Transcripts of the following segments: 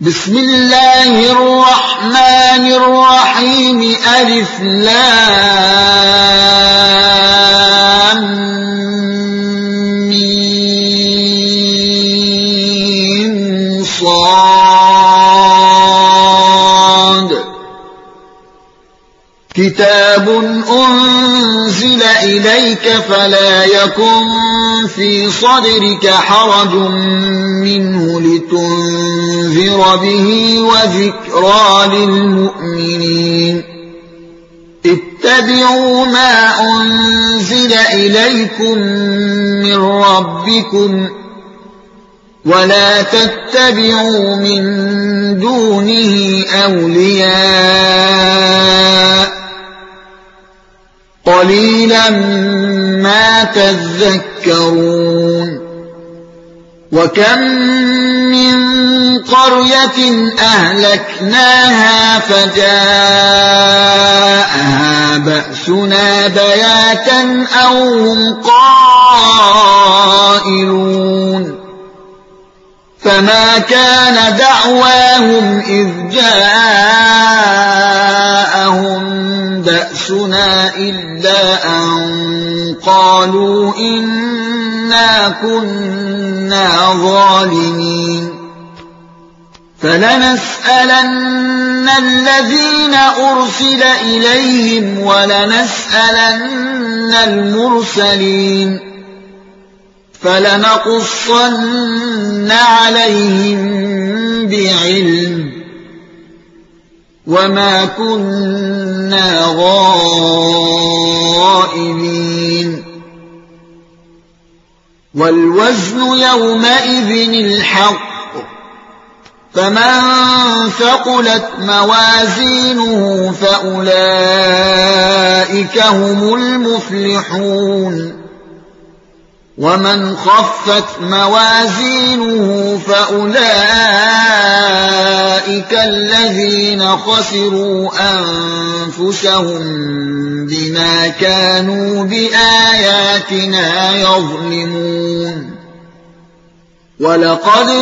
بسم الله الرحمن الرحيم ألف لام ميم صاد كتاب أنزل إليك فلا يكن في صدرك حرج منه لتنذر به وذكرى للمؤمنين اتبعوا ما أنزل إليكم من ربكم ولا تتبعوا من دونه أولياء قليلا ما تذكرون وكم من قرية أهلكناها فجاءها بأسنا بياتا أو هم قائلون فما كان دعواهم إذ جاءهم بأسنا إلا أن قالوا إنا كنا ظالمين فلنسألن الذين أرسل إليهم ولنسألن المرسلين فلنقصن عليهم بعلم وما كنا غائبين والوزن يومئذ الحق فمن ثقلت موازينه فأولئك هم المفلحون ومن خفت موازينه فأولئك الذين خسروا أنفسهم بما كانوا بآياتنا يظلمون ولقد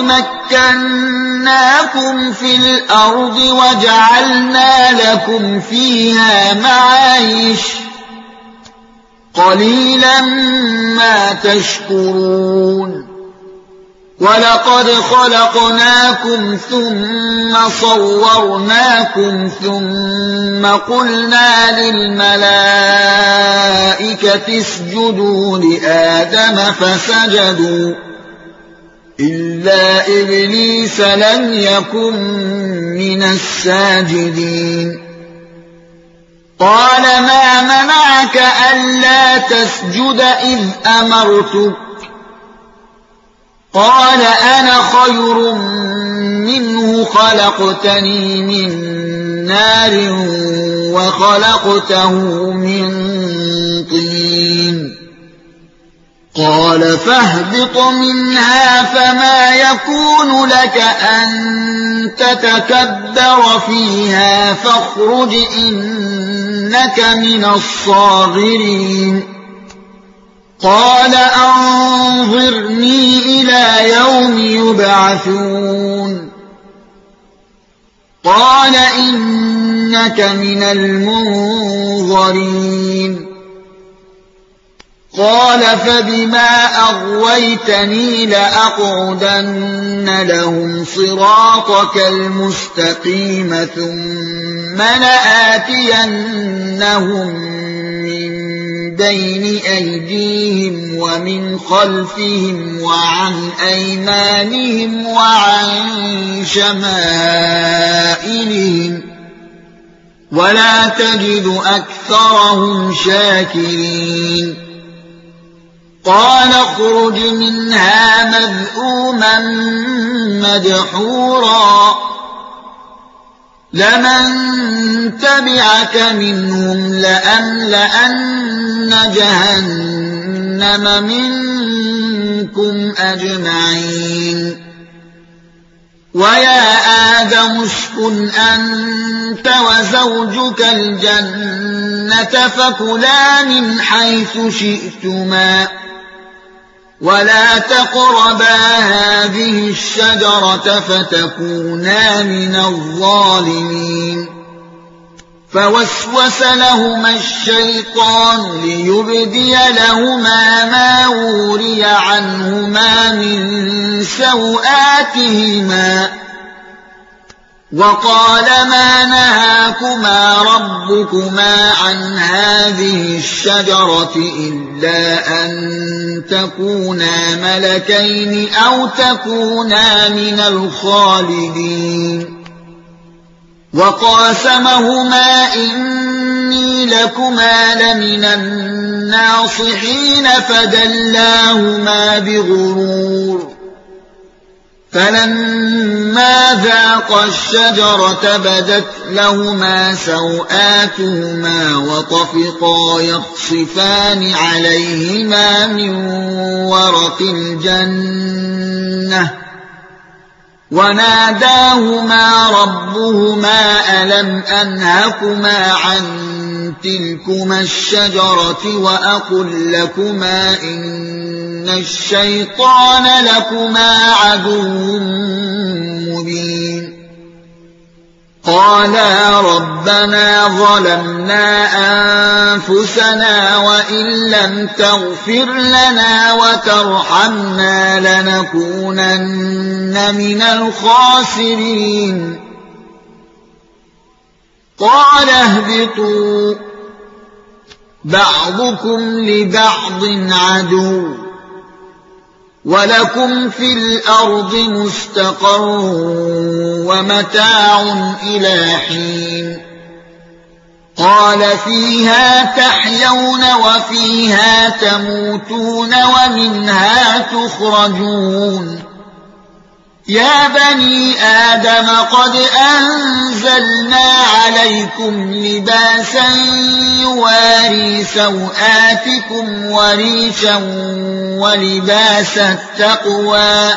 مكناكم في الأرض وجعلنا لكم فيها معايش قليلا ما تشكرون ولقد خلقناكم ثم صورناكم ثم قلنا للملائكة اسجدوا لآدم فسجدوا إلا إبليس لم يكن من الساجدين قال ما منعك ألا تسجد إذ أمرتك قال أنا خير منه خلقتني من نار وخلقته من طين قال فاهبط منها فما يكون لك أن تتكبر فيها فاخرج إنك من الصاغرين قال أنظرني إلى يوم يبعثون قال إنك من المنظرين قال فبما أغويتني لأقعدن لهم صراطك المستقيم ثم لآتينهم من بين أيديهم ومن خلفهم وعن أيمانهم وعن شمائلهم ولا تجد أكثرهم شاكرين قال اخرج منها مذءوما مدحورا لمن تبعك منهم لأملأن جهنم منكم أجمعين ويا آدم اسكن أنت وزوجك الجنة فكلا من حيث شئتما ولا تقربا هذه الشجرة فتكونا من الظالمين فوسوس لهما الشيطان ليبدي لهما ما وري عنهما من سوآتهما وقال ما نهاكما ربكما عن هذه الشجرة إلا أن تكونا ملكين أو تكونا من الخالدين وقاسمهما إني لكما لمن الناصحين فدلاهما بغرور فلما ذاقا الشجرة بدت لهما سوآتهما وطفقا يخصفان عليهما من ورق الجنة وناداهما ربهما ألم أنهكما عن تلكما الشجرة وأقل لكما إن الشيطان لكما عدو مبين قالا ربنا ظلمنا أنفسنا وإن لم تغفر لنا وترحمنا لنكونن من الخاسرين قال اهبطوا بعضكم لبعض عدو ولكم في الأرض مستقر ومتاع إلى حين قال فيها تحيون وفيها تموتون ومنها تخرجون يا بني آدم قد أنزلنا عليكم لباسا يواري سوآتكم وريشا ولباس التقوى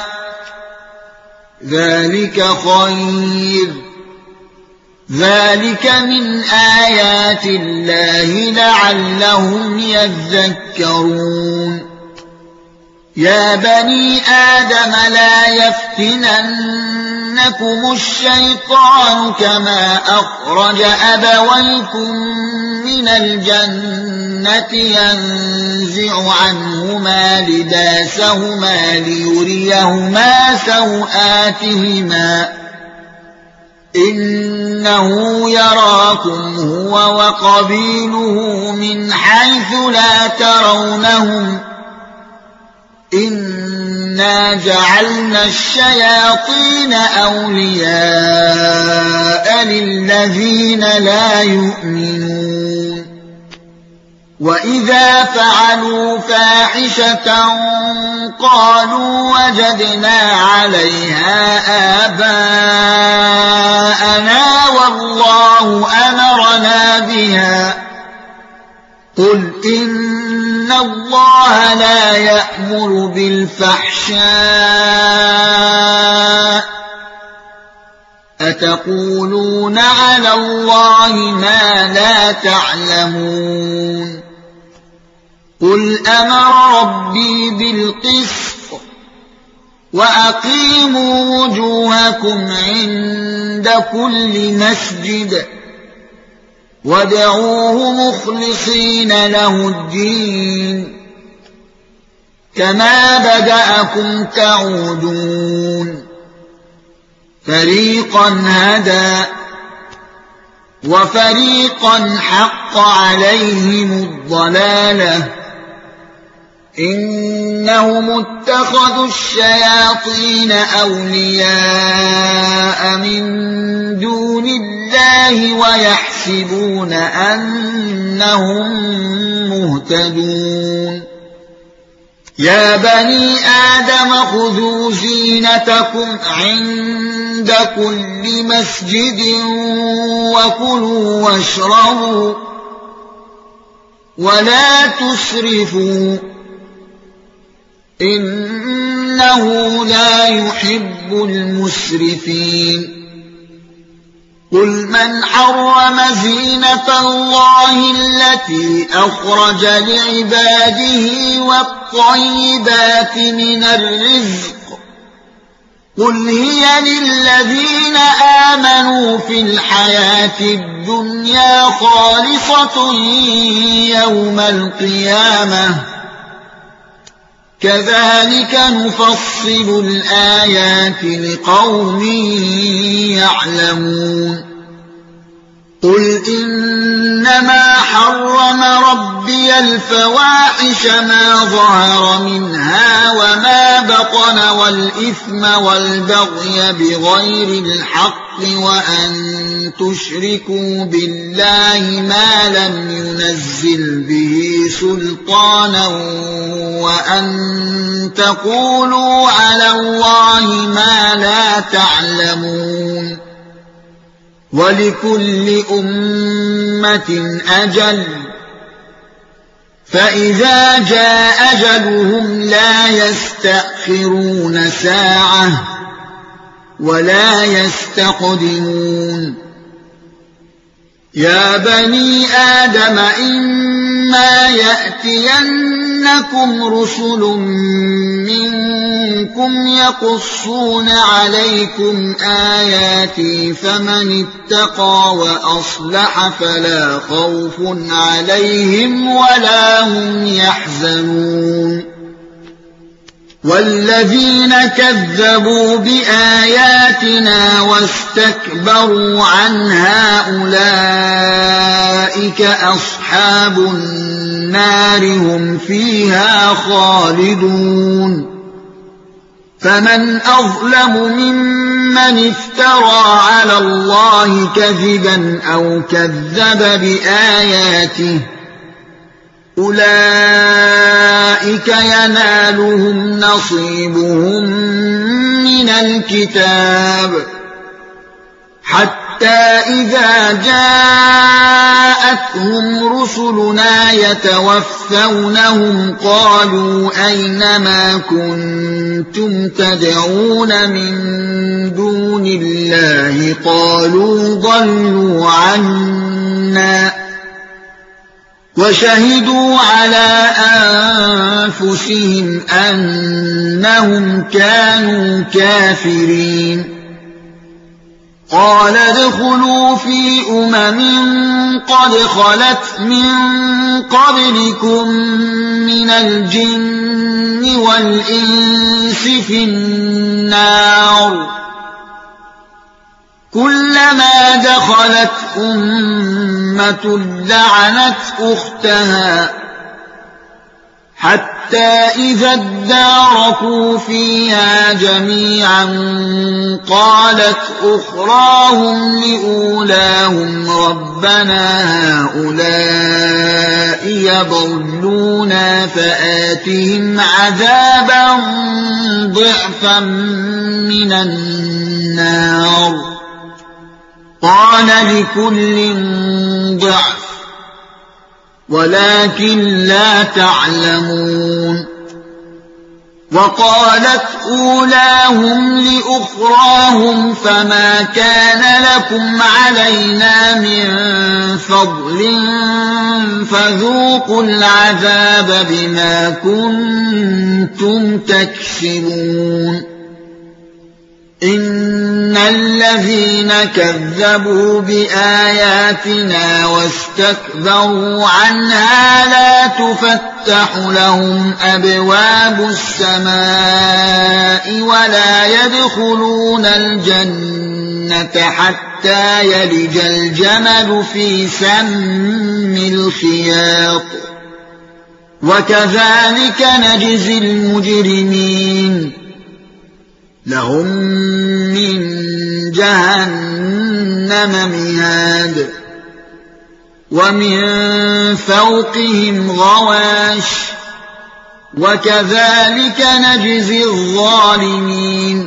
ذلك خير ذلك من آيات الله لعلهم يذكرون يا بني آدم لا يفتننكم الشيطان كما أخرج أبويكم من الجنة ينزع عنهما لباسهما ليريهما سوآتهما إنه يراكم هو وقبيله من حيث لا ترونهم إنا جعلنا الشياطين أولياء للذين لا يؤمنون وإذا فعلوا فاحشة قالوا وجدنا عليها آباءنا والله أمرنا بها قل إن الله لا يأمر بالفحشاء أتقولون على الله ما لا تعلمون قل أمر ربي بالقسط وأقيموا وجوهكم عند كل مسجد وادعوه مخلصين له الدين كما بدأكم تعودون فريقا هدى وفريقا حق عليهم الضلالة إنهم اتخذوا الشياطين أولياء من دون الله ويحسبون أنهم مهتدون يا بني آدم خذوا زينتكم عند كل مسجد وكلوا واشربوا ولا تسرفوا إنه لا يحب المسرفين قل من حرم زينة الله التي أخرج لعباده والطيبات من الرزق قل هي للذين آمنوا في الحياة الدنيا خالصة يوم القيامة كذلك نفصل الآيات لقوم يعلمون قل إنما حرم ربي الفواحش ما ظهر منها وما بطن والإثم والبغي بغير الحق وأن تشركوا بالله ما لم ينزل به سلطانا وأن تقولوا على الله ما لا تعلمون ولكل أمة أجل فإذا جاء أجلهم لا يستأخرون ساعة ولا يستقدمون يا بني آدم إما يأتينكم رسل منكم يقصون عليكم آياتي فمن اتقى وأصلح فلا خوف عليهم ولا هم يحزنون والذين كذبوا بآياتنا واستكبروا عنها أولئك أصحاب النار هم فيها خالدون فمن أظلم ممن افترى على الله كذبا أو كذب بآياته أولئك ينالهم نصيبهم من الكتاب حتى إذا جاءتهم رسلنا يتوفونهم قالوا أين ما كنتم تدعون من دون الله قالوا ضلوا عنا وشهدوا على أنفسهم أنهم كانوا كافرين قال ادخلوا في قد خلت من قبلكم من الجن والإنس في النار كلما دخلت أمة لعنت أختها حتى إذا اداركوا فيها جميعا قالت أخراهم لأولاهم ربنا هؤلاء يضلونا فآتهم عذابا ضعفا من النار قال لكل ضعف ولكن لا تعلمون وقالت أولاهم لأخراهم فما كان لكم علينا من فضل فذوقوا العذاب بما كنتم تكسبون إن الذين كذبوا بآياتنا واستكبروا عنها لا تفتح لهم أبواب السماء ولا يدخلون الجنة حتى يلج الجمل في سم الخياط وكذلك نجزي المجرمين لهم من جهنم مهاد ومن فوقهم غواش وكذلك نجزي الظالمين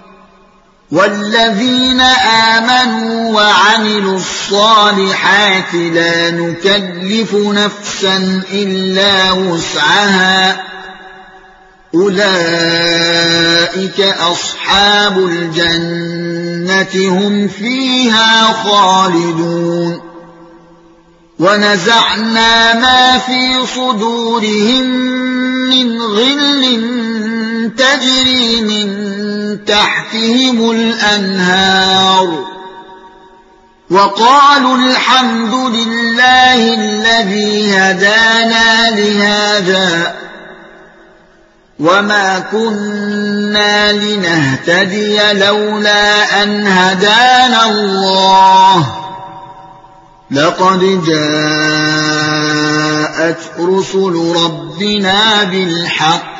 والذين آمنوا وعملوا الصالحات لا نكلف نفسا إلا وسعها أولئك أصحاب الجنة هم فيها خالدون ونزعنا ما في صدورهم من غل تجري من تحتهم الأنهار وقالوا الحمد لله الذي هدانا لهذا وما كنا لنهتدي لولا أن هدانا الله لقد جاءت رسل ربنا بالحق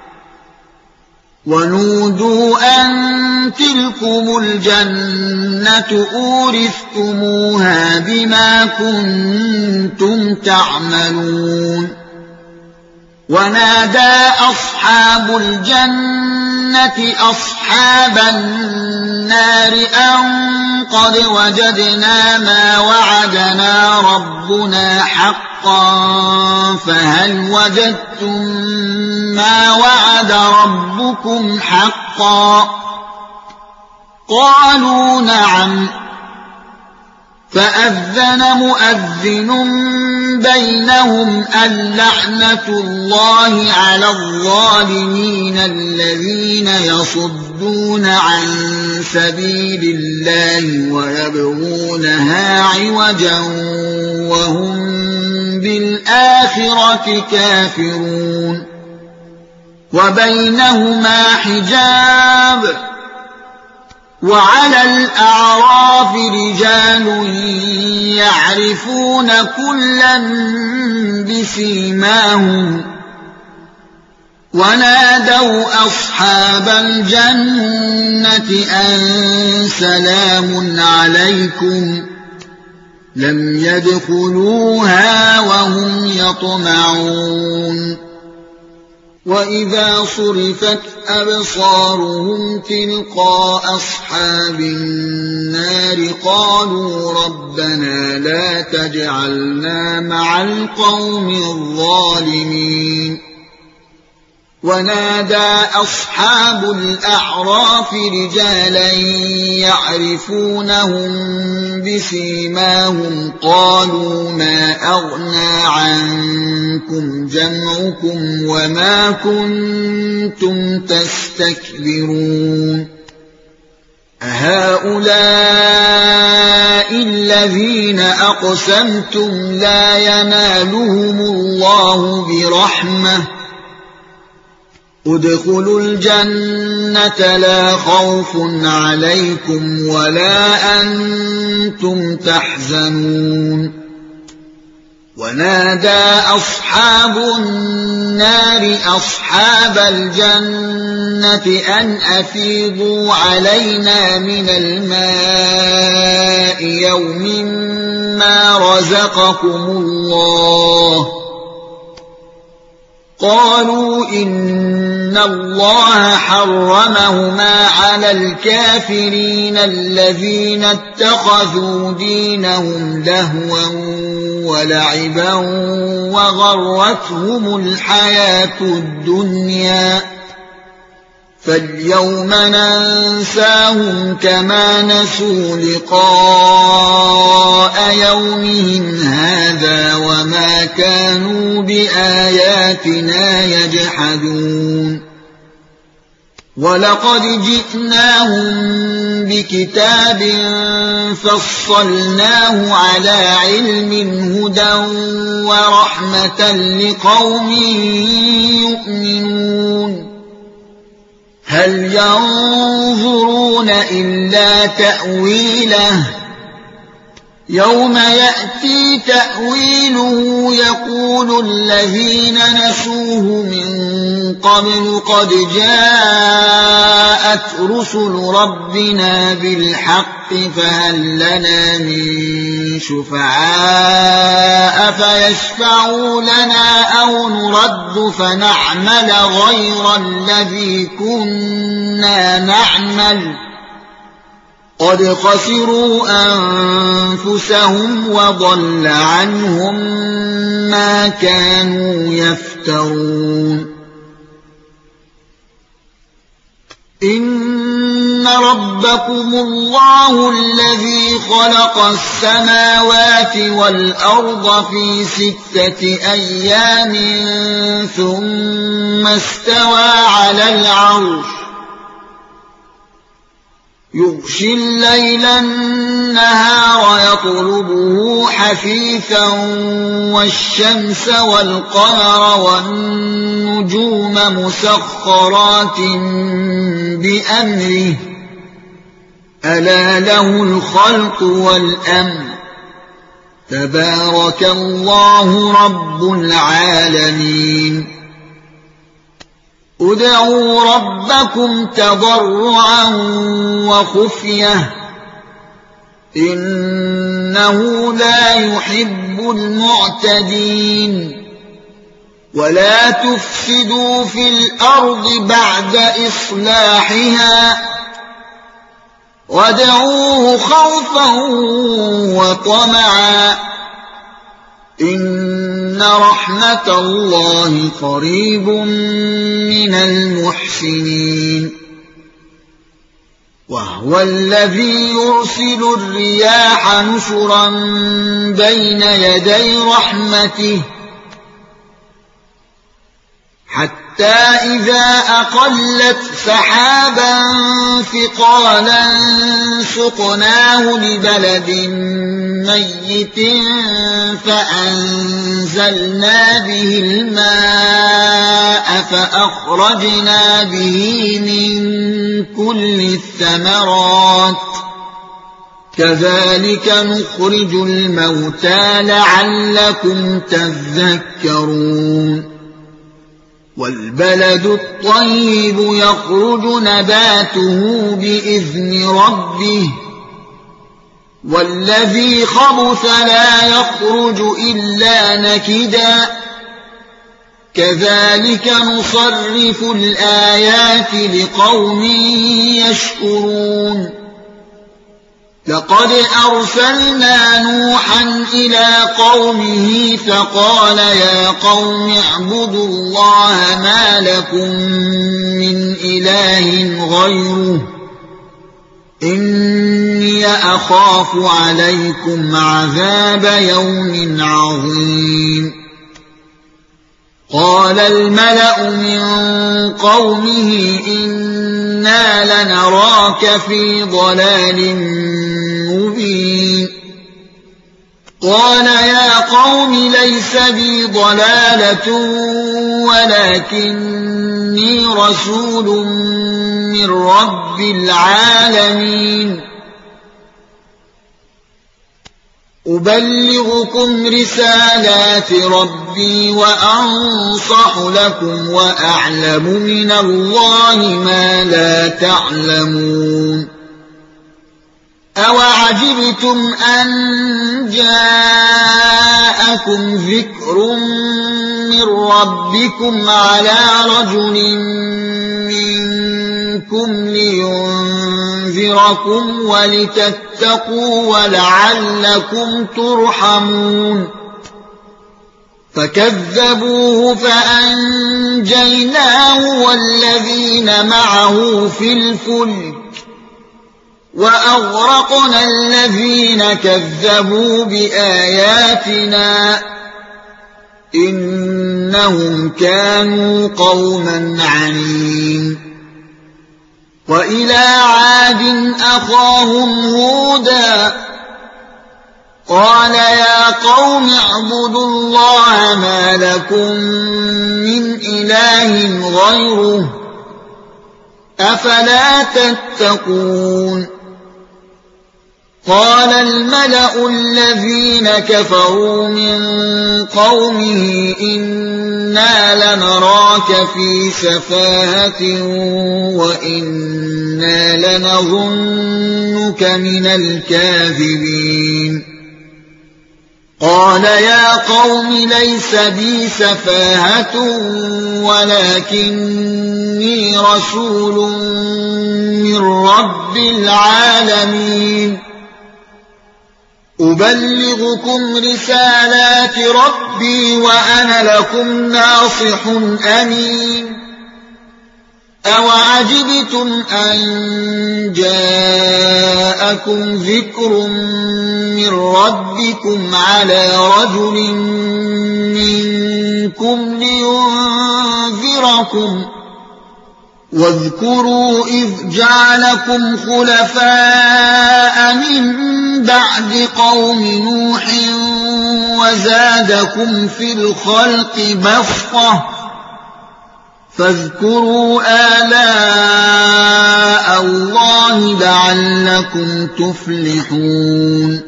ونودوا أن تلكم الجنة أورثتموها بما كنتم تعملون ونادى أصحاب الجنة أصحاب النار أن قد وجدنا ما وعدنا ربنا حقا فهل وجدتم ما وعد ربكم حقا قالوا نعم فأذن مؤذن بينهم اللعنة الله على الظالمين الذين يصدون عن سبيل الله ويبغونها عوجا وهم بالآخرة كافرون وبينهما حجاب وعلى الأعراف رجال يعرفون كلا بسيماهم ونادوا أصحاب الجنة أن سلام عليكم لم يدخلوها وهم يطمعون وإذا صرفت أبصارهم تلقاء أصحاب النار قالوا ربنا لا تجعلنا مع القوم الظالمين ونادى أصحاب الأعراف رجالا يعرفونهم بسيماهم قالوا ما أغنى عنكم جمعكم وما كنتم تستكبرون أهؤلاء الذين أقسمتم لا ينالهم الله برحمة ادخلوا الجنة لا خوف عليكم ولا أنتم تحزنون ونادى أصحاب النار أصحاب الجنة أن أفيضوا علينا من الماء يوم ما رزقكم الله قالوا إن الله حرمهما على الكافرين الذين اتخذوا دينهم لهوا ولعبا وغرتهم الحياة الدنيا فاليوم ننساهم كما نسوا لقاء يومهم هذا وما كانوا بآياتنا يجحدون ولقد جئناهم بكتاب فصلناه على علم هدى ورحمة لقوم يؤمنون هل ينظرون إلا تأويله يوم يأتي تأويله يقول الذين نسوه من قبل قد جاءت رسل ربنا بالحق فهل لنا من شفعاء فيشفعوا لنا أو نرد فنعمل غير الذي كنا نعمل قد خسروا أنفسهم وضل عنهم ما كانوا يفترون إن ربكم الله الذي خلق السماوات والأرض في 6 أيام ثم استوى على العرش يغشي الليل النهار يطلبه حثيثا والشمس والقمر والنجوم مسخرات بأمره ألا له الخلق والأمر تبارك الله رب العالمين ادعوا ربكم تضرعا وخفية إنه لا يحب المعتدين ولا تفسدوا في الأرض بعد إصلاحها وادعوه خوفا وطمعا إن رحمة الله قريب من المحسنين وهو الذي يرسل الرياح نشرا بين يدي رحمته حتى إذا أقلت سحابا ثقالا سقناه لبلد ميت فأنزلنا به الماء فأخرجنا به من كل الثمرات كذلك نخرج الموتى لعلكم تذكرون والبلد الطيب يخرج نباته بإذن ربه والذي خبث لا يخرج إلا نكدا كذلك نصرف الآيات لقوم يشكرون لقد أرسلنا نوحا إلى قومه فقال يا قوم اعبدوا الله ما لكم من إله غيره إني أخاف عليكم عذاب يوم عظيم قال الملأ من قومه إنا لنراك في ضلال مبين قال يا قوم ليس بي ضلالة ولكني رسول من رب العالمين أبلغكم رسالات ربي وأنصح لكم وأعلم من الله ما لا تعلمون أوعجبتم أن جاءكم ذكر من ربكم على رجل منكم لينذركم ولتتقوا ولعلكم ترحمون فكذبوه فأنجيناه والذين معه في الفلك وأغرقنا الذين كذبوا بآياتنا إنهم كانوا قوما عنين وإلى عاد أخاهم هودا قال يا قوم اعبدوا الله ما لكم من إله غيره أفلا تتقون قال الملأ الذين كفروا من قومه إنا لنراك في سفاهة وإنا لنظنك من الكاذبين قال يا قوم ليس بي سفاهة ولكني رسول من رب العالمين أبلغكم رسالات ربي وأنا لكم ناصح أمين أَوَعَجِبْتُمْ أَن جَاءَكُمْ ذِكْرٌ مِّن رَّبِّكُمْ عَلَىٰ رَجُلٍ مِّنكُمْ لِيُنذِرَكُمْ ۚ وَاذْكُرُوا إِذْ جَعَلَكُمْ خُلَفَاءَ مِن بَعْدِ قَوْمِ نُوحٍ وَزَادَكُمْ فِي الْخَلْقِ بَسْطَةً ۖ فاذكروا آلاء الله لعلكم تفلحون.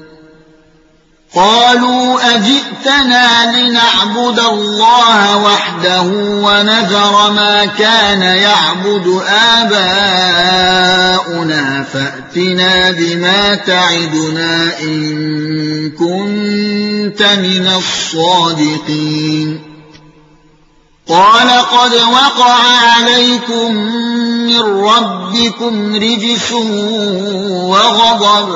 قالوا أجئتنا لنعبد الله وحده ونذر ما كان يعبد آباؤنا فأتنا بما تعدنا إن كنت من الصادقين. قال قد وقع عليكم من ربكم رجس وغضب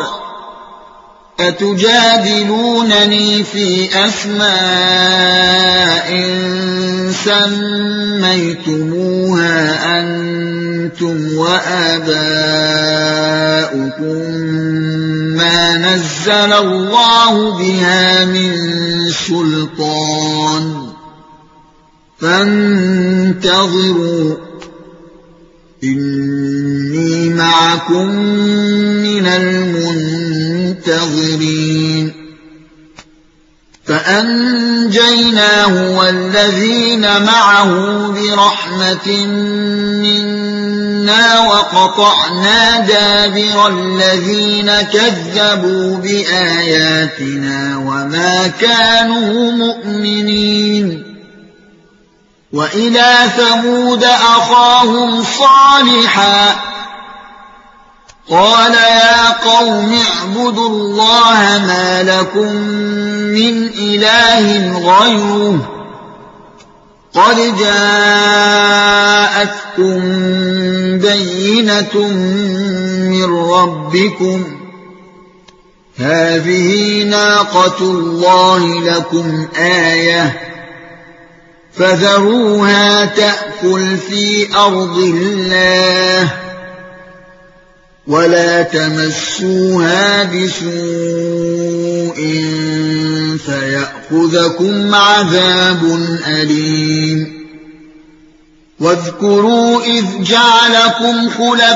أتجادلونني في أسماء سميتموها أنتم وآباؤكم ما نزل الله بها من سلطان فانتظروا إني معكم من المنتظرين. فأنجيناه والذين معه برحمة منا وقطعنا دابر الذين كذبوا بآياتنا وما كانوا مؤمنين. وإلى ثمود أخاهم صالحا قال يا قوم اعبدوا الله ما لكم من إله غيره قد جاءتكم بينة من ربكم هذه ناقة الله لكم آية فذروها تأكل في أرض الله ولا تمسوها بسوء فيأخذكم عذاب أليم. واذكروا إذ جعلكم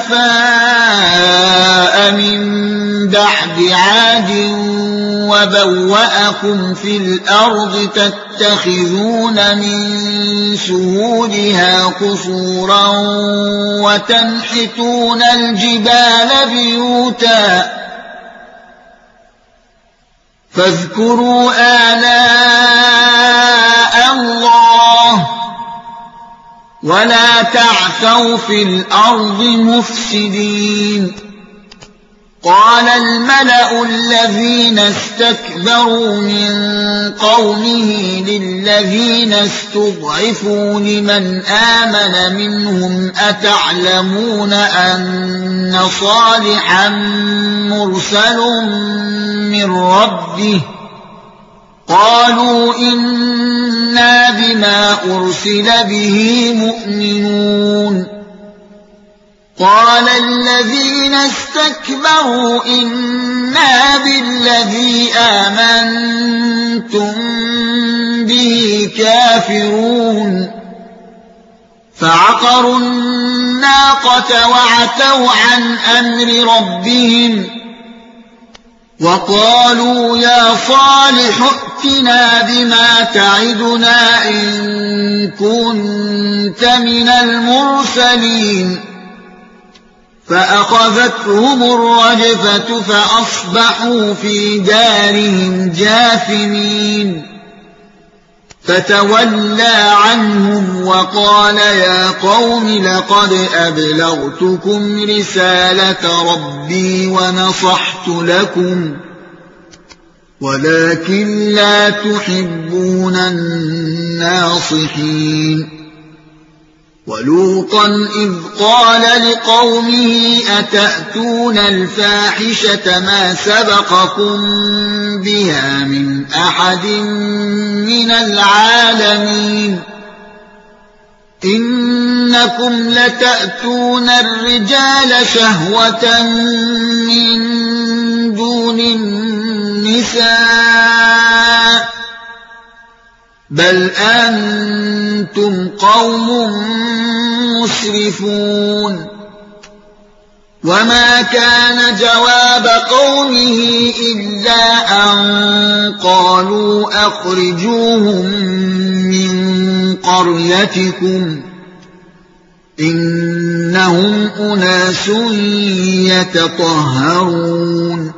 خلفاء من بعد عاد وبوأكم في الأرض تتخذون من سهولها قصورا وتنحتون الجبال بيوتا فاذكروا آلاء الله ولا تعثوا في الأرض مفسدين. قال الملأ الذين استكبروا من قومه للذين استضعفوا لمن آمن منهم أتعلمون أن صالحا مرسل من ربه قالوا إنا بما أرسل به مؤمنون. قال الذين استكبروا إنا بالذي آمنتم به كافرون. فعقروا الناقة وعتوا عن أمر ربهم وقالوا يا صالح ائتنا بما تعدنا إن كنت من المرسلين. فأخذتهم الرجفة فأصبحوا في دارهم جاثمين. فتولى عنهم وقال يا قوم لقد أبلغتكم رسالة ربي ونصحت لكم ولكن لا تحبون الناصحين. ولوطا إذ قال لقومه أتأتون الفاحشة ما سبقكم بها من أحد من العالمين. إنكم لتأتون الرجال شهوة من دون النساء بل أنتم قوم مسرفون وما كان جواب قومه إلا أن قالوا أخرجوهم من قريتكم إنهم أناس يتطهرون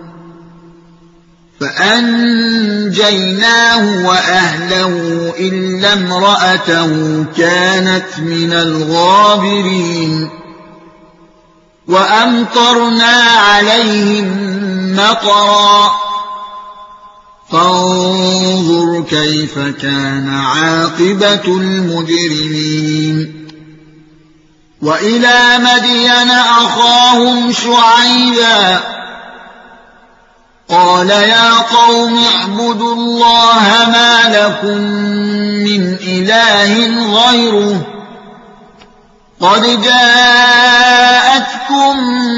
فأنجيناه وأهله إلا امرأته كانت من الغابرين وأمطرنا عليهم مطرا فانظر كيف كان عاقبة المجرمين وإلى مدين أخاهم شعيبا قال يا قوم اعبدوا الله ما لكم من إله غيره قد جاءتكم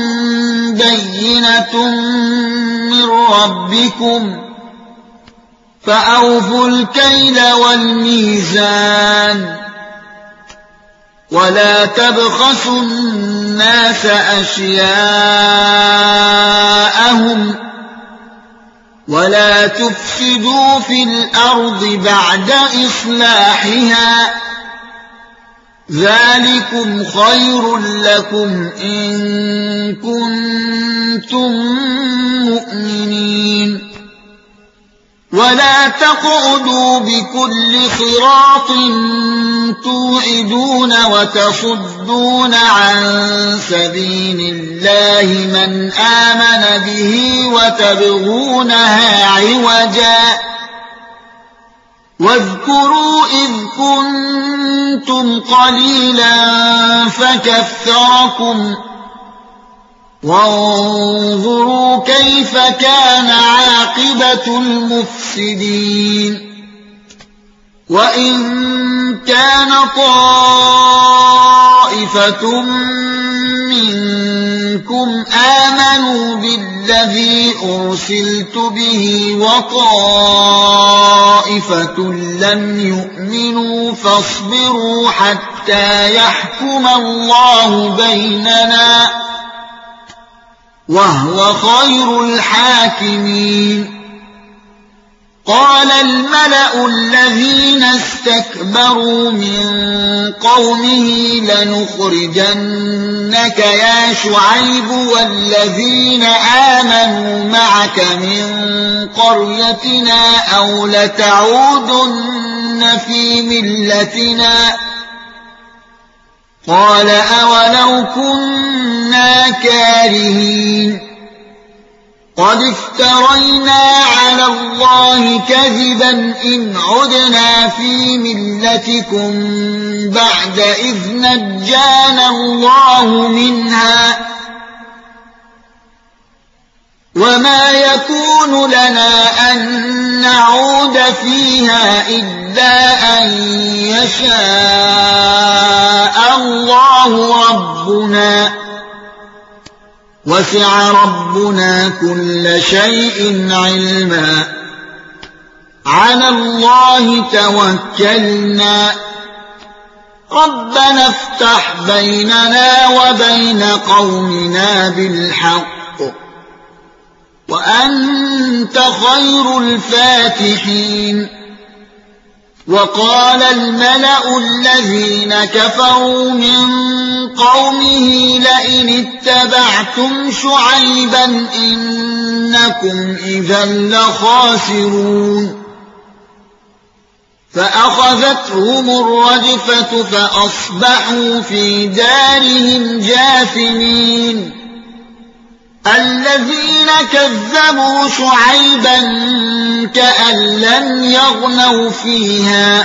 بينة من ربكم فأوفوا الكيل والميزان ولا تبخسوا الناس أشياءهم ولا تفسدوا في الأرض بعد إصلاحها ذلكم خير لكم إن كنتم مؤمنين ولا تقعدوا بكل صراط توعدون وتصدون عن سبيل الله من آمن به وتبغونها عوجا واذكروا إذ كنتم قليلا فكثركم وانظروا كيف كان عاقبة المفسدين وإن كان طائفة منكم آمنوا بالذي أرسلت به وطائفة لم يؤمنوا فاصبروا حتى يحكم الله بيننا وهو خير الحاكمين قال الملأ الذين استكبروا من قومه لنخرجنك يا شعيب والذين آمنوا معك من قريتنا أو لتعودن في ملتنا قال أولو كنا كارهين قد افترينا على الله كذبا إن عدنا في ملتكم بعد إذ نجانا الله منها وما يكون لنا أن نعود فيها إلا أن يشاء الله ربنا وسع ربنا كل شيء علما على الله توكلنا ربنا افتح بيننا وبين قومنا بالحق وأنت خير الفاتحين وقال الملأ الذين كفروا من قومه لئن اتبعتم شعيبا إنكم إذا لخاسرون فأخذتهم الرجفة فأصبحوا في دارهم جاثمين الذين كذبوا شعيبا كأن لم يغنوا فيها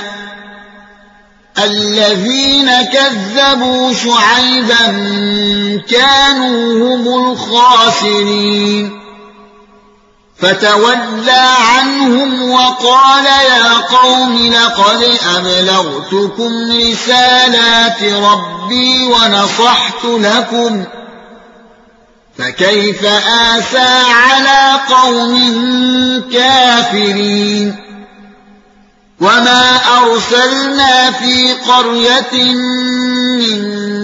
الذين كذبوا شعيبا كانوا هم الخاسرين فتولى عنهم وقال يا قوم لقد أبلغتكم رسالات ربي ونصحت لكم فكيف آسى على قوم كافرين وما أرسلنا في قرية من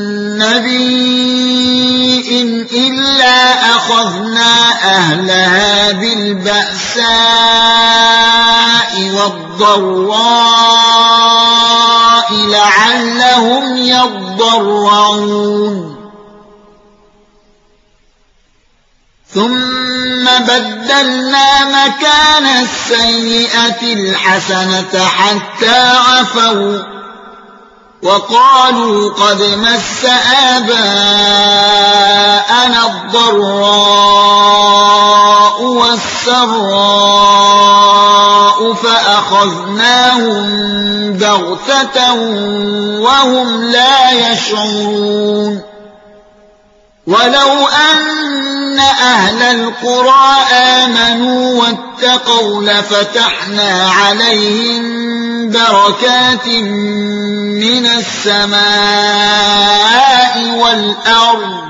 نبي إلا أخذنا أهلها بالبأساء والضراء لعلهم يضرعون ثم بدلنا مكان السيئة الحسنة حتى عفوا وقالوا قد مس آباءنا الضراء والسراء فأخذناهم بغتة وهم لا يشعرون ولو أن أهل القرى آمنوا واتقوا لفتحنا عليهم بركات من السماء والأرض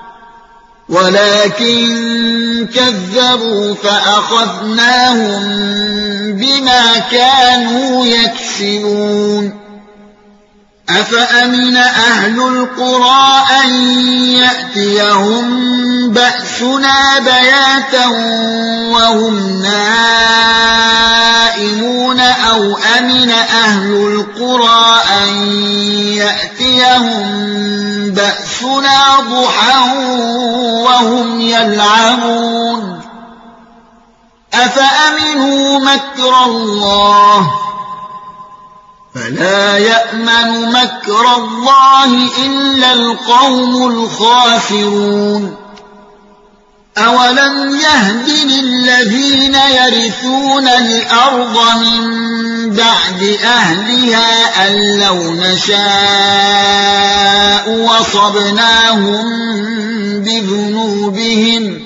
ولكن كذبوا فأخذناهم بما كانوا يكسبون أفأمن أهل القرى أن يأتيهم بأسنا بياتا وهم نائمون أو أمن أهل القرى أن يأتيهم بأسنا ضحى وهم يلعبون أفأمنوا مكر الله فلا يأمن مكر الله إلا القوم الخاسرون أولم يهد للذين يرثون الأرض من بعد أهلها أن لو نشاء وصبناهم بذنوبهم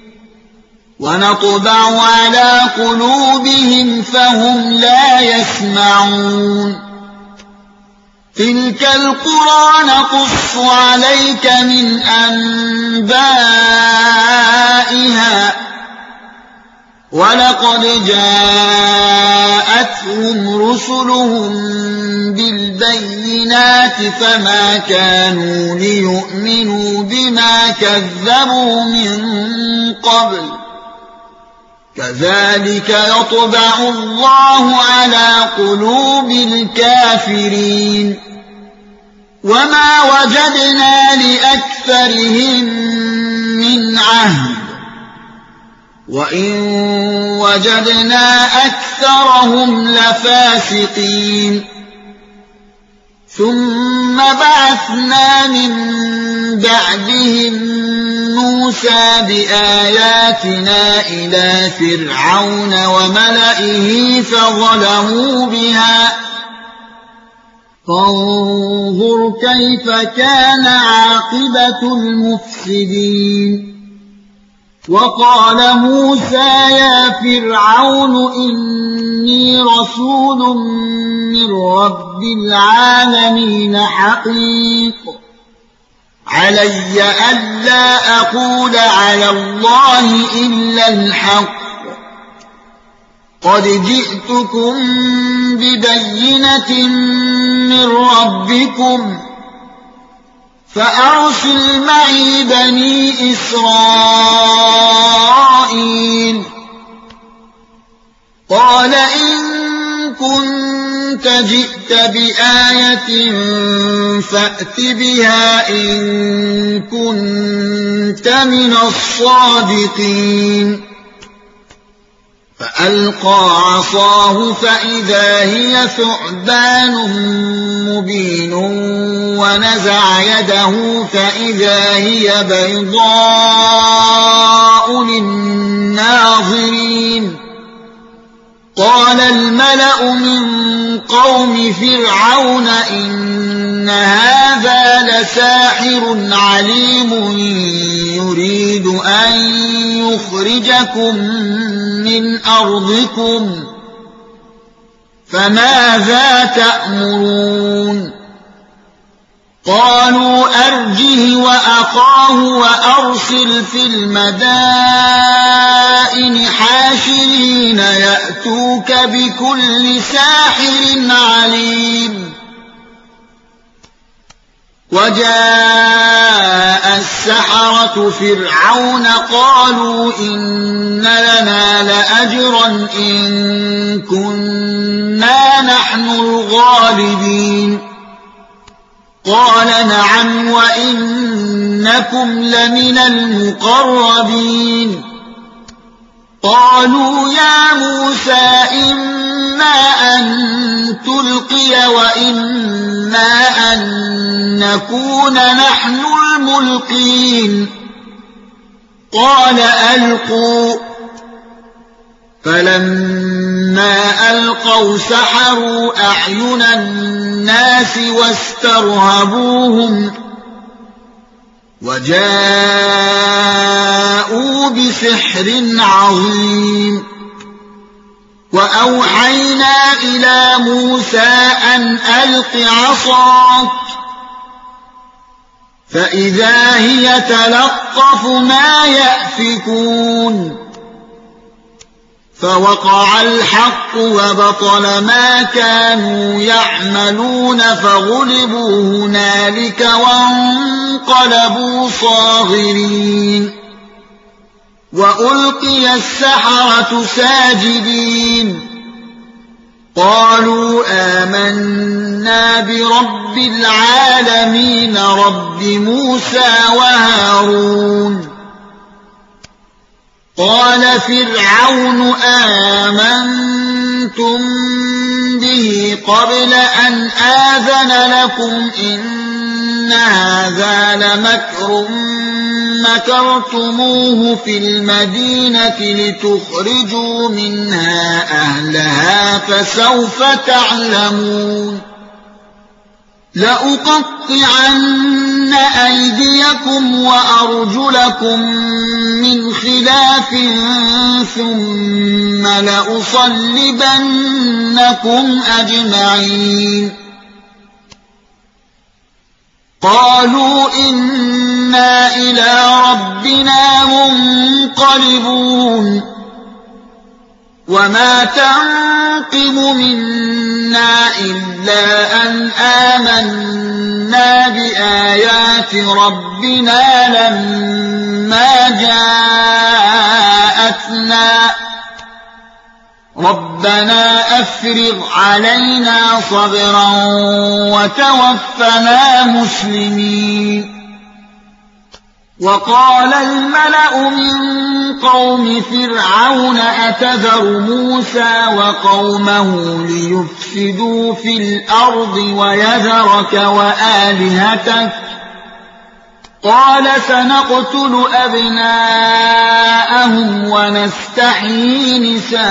ونطبع على قلوبهم فهم لا يسمعون تلك القرى نقص عليك من أنبائها ولقد جاءتهم رسلهم بالبينات فما كانوا ليؤمنوا بما كذبوا من قبل كذلك يطبع الله على قلوب الكافرين وما وجدنا لأكثرهم من عهد وإن وجدنا أكثرهم لفاسقين ثم بعثنا من بعدهم موسى بآياتنا إلى فرعون وملئه فظلموا بها فانظر كيف كان عاقبة المفسدين وقال موسى يا فرعون إني رسول من رب العالمين حقيق علي ألا أقول على الله إلا الحق قد جئتكم ببينة من ربكم فأرسل معي بني إسرائيل قال إن كنت جئت بآية فأت بها إن كنت من الصادقين فألقى عصاه فإذا هي ثعبان مبين ونزع يده فإذا هي بيضاء للناظرين قال الملأ من قوم فرعون إن هذا لساحر عليم يريد أن يخرجكم من أرضكم فماذا تأمرون قالوا أرجه وأخاه وأرسل في المدائن حاشرين يأتوك بكل ساحر عليم وجاء السحرة فرعون قالوا إن لنا لأجرا إن كنا نحن الغالبين قال نعم وإنكم لمن المقربين قالوا يا موسى إما أن تلقي وإما أن نكون نحن الملقين قال ألقوا فلما ألقوا سحروا أعين الناس واسترهبوهم وجاءوا بسحر عظيم وأوحينا إلى موسى أن ألق عصاك فإذا هي تلقف ما يأفكون فوقع الحق وبطل ما كانوا يعملون فغلبوا هنالك وانقلبوا صاغرين وألقي السحرة ساجدين قالوا آمنا برب العالمين رب موسى وهارون قال فرعون آمنتم به قبل أن آذن لكم إن هذا لمكر مكرتموه في المدينة لتخرجوا منها أهلها فسوف تعلمون لأقطعن أيديكم وأرجلكم من خلاف ثم لأصلبنكم أجمعين قالوا إنا إلى ربنا منقلبون وما تنقم منا إلا أن آمنا بآيات ربنا لما جاءتنا ربنا أفرغ علينا صبرا وتوفنا مسلمين وقال الملأ من قوم فرعون أتذر موسى وقومه ليفسدوا في الأرض ويذرك وآلهتك قال سنقتل أبناءهم ونستحيي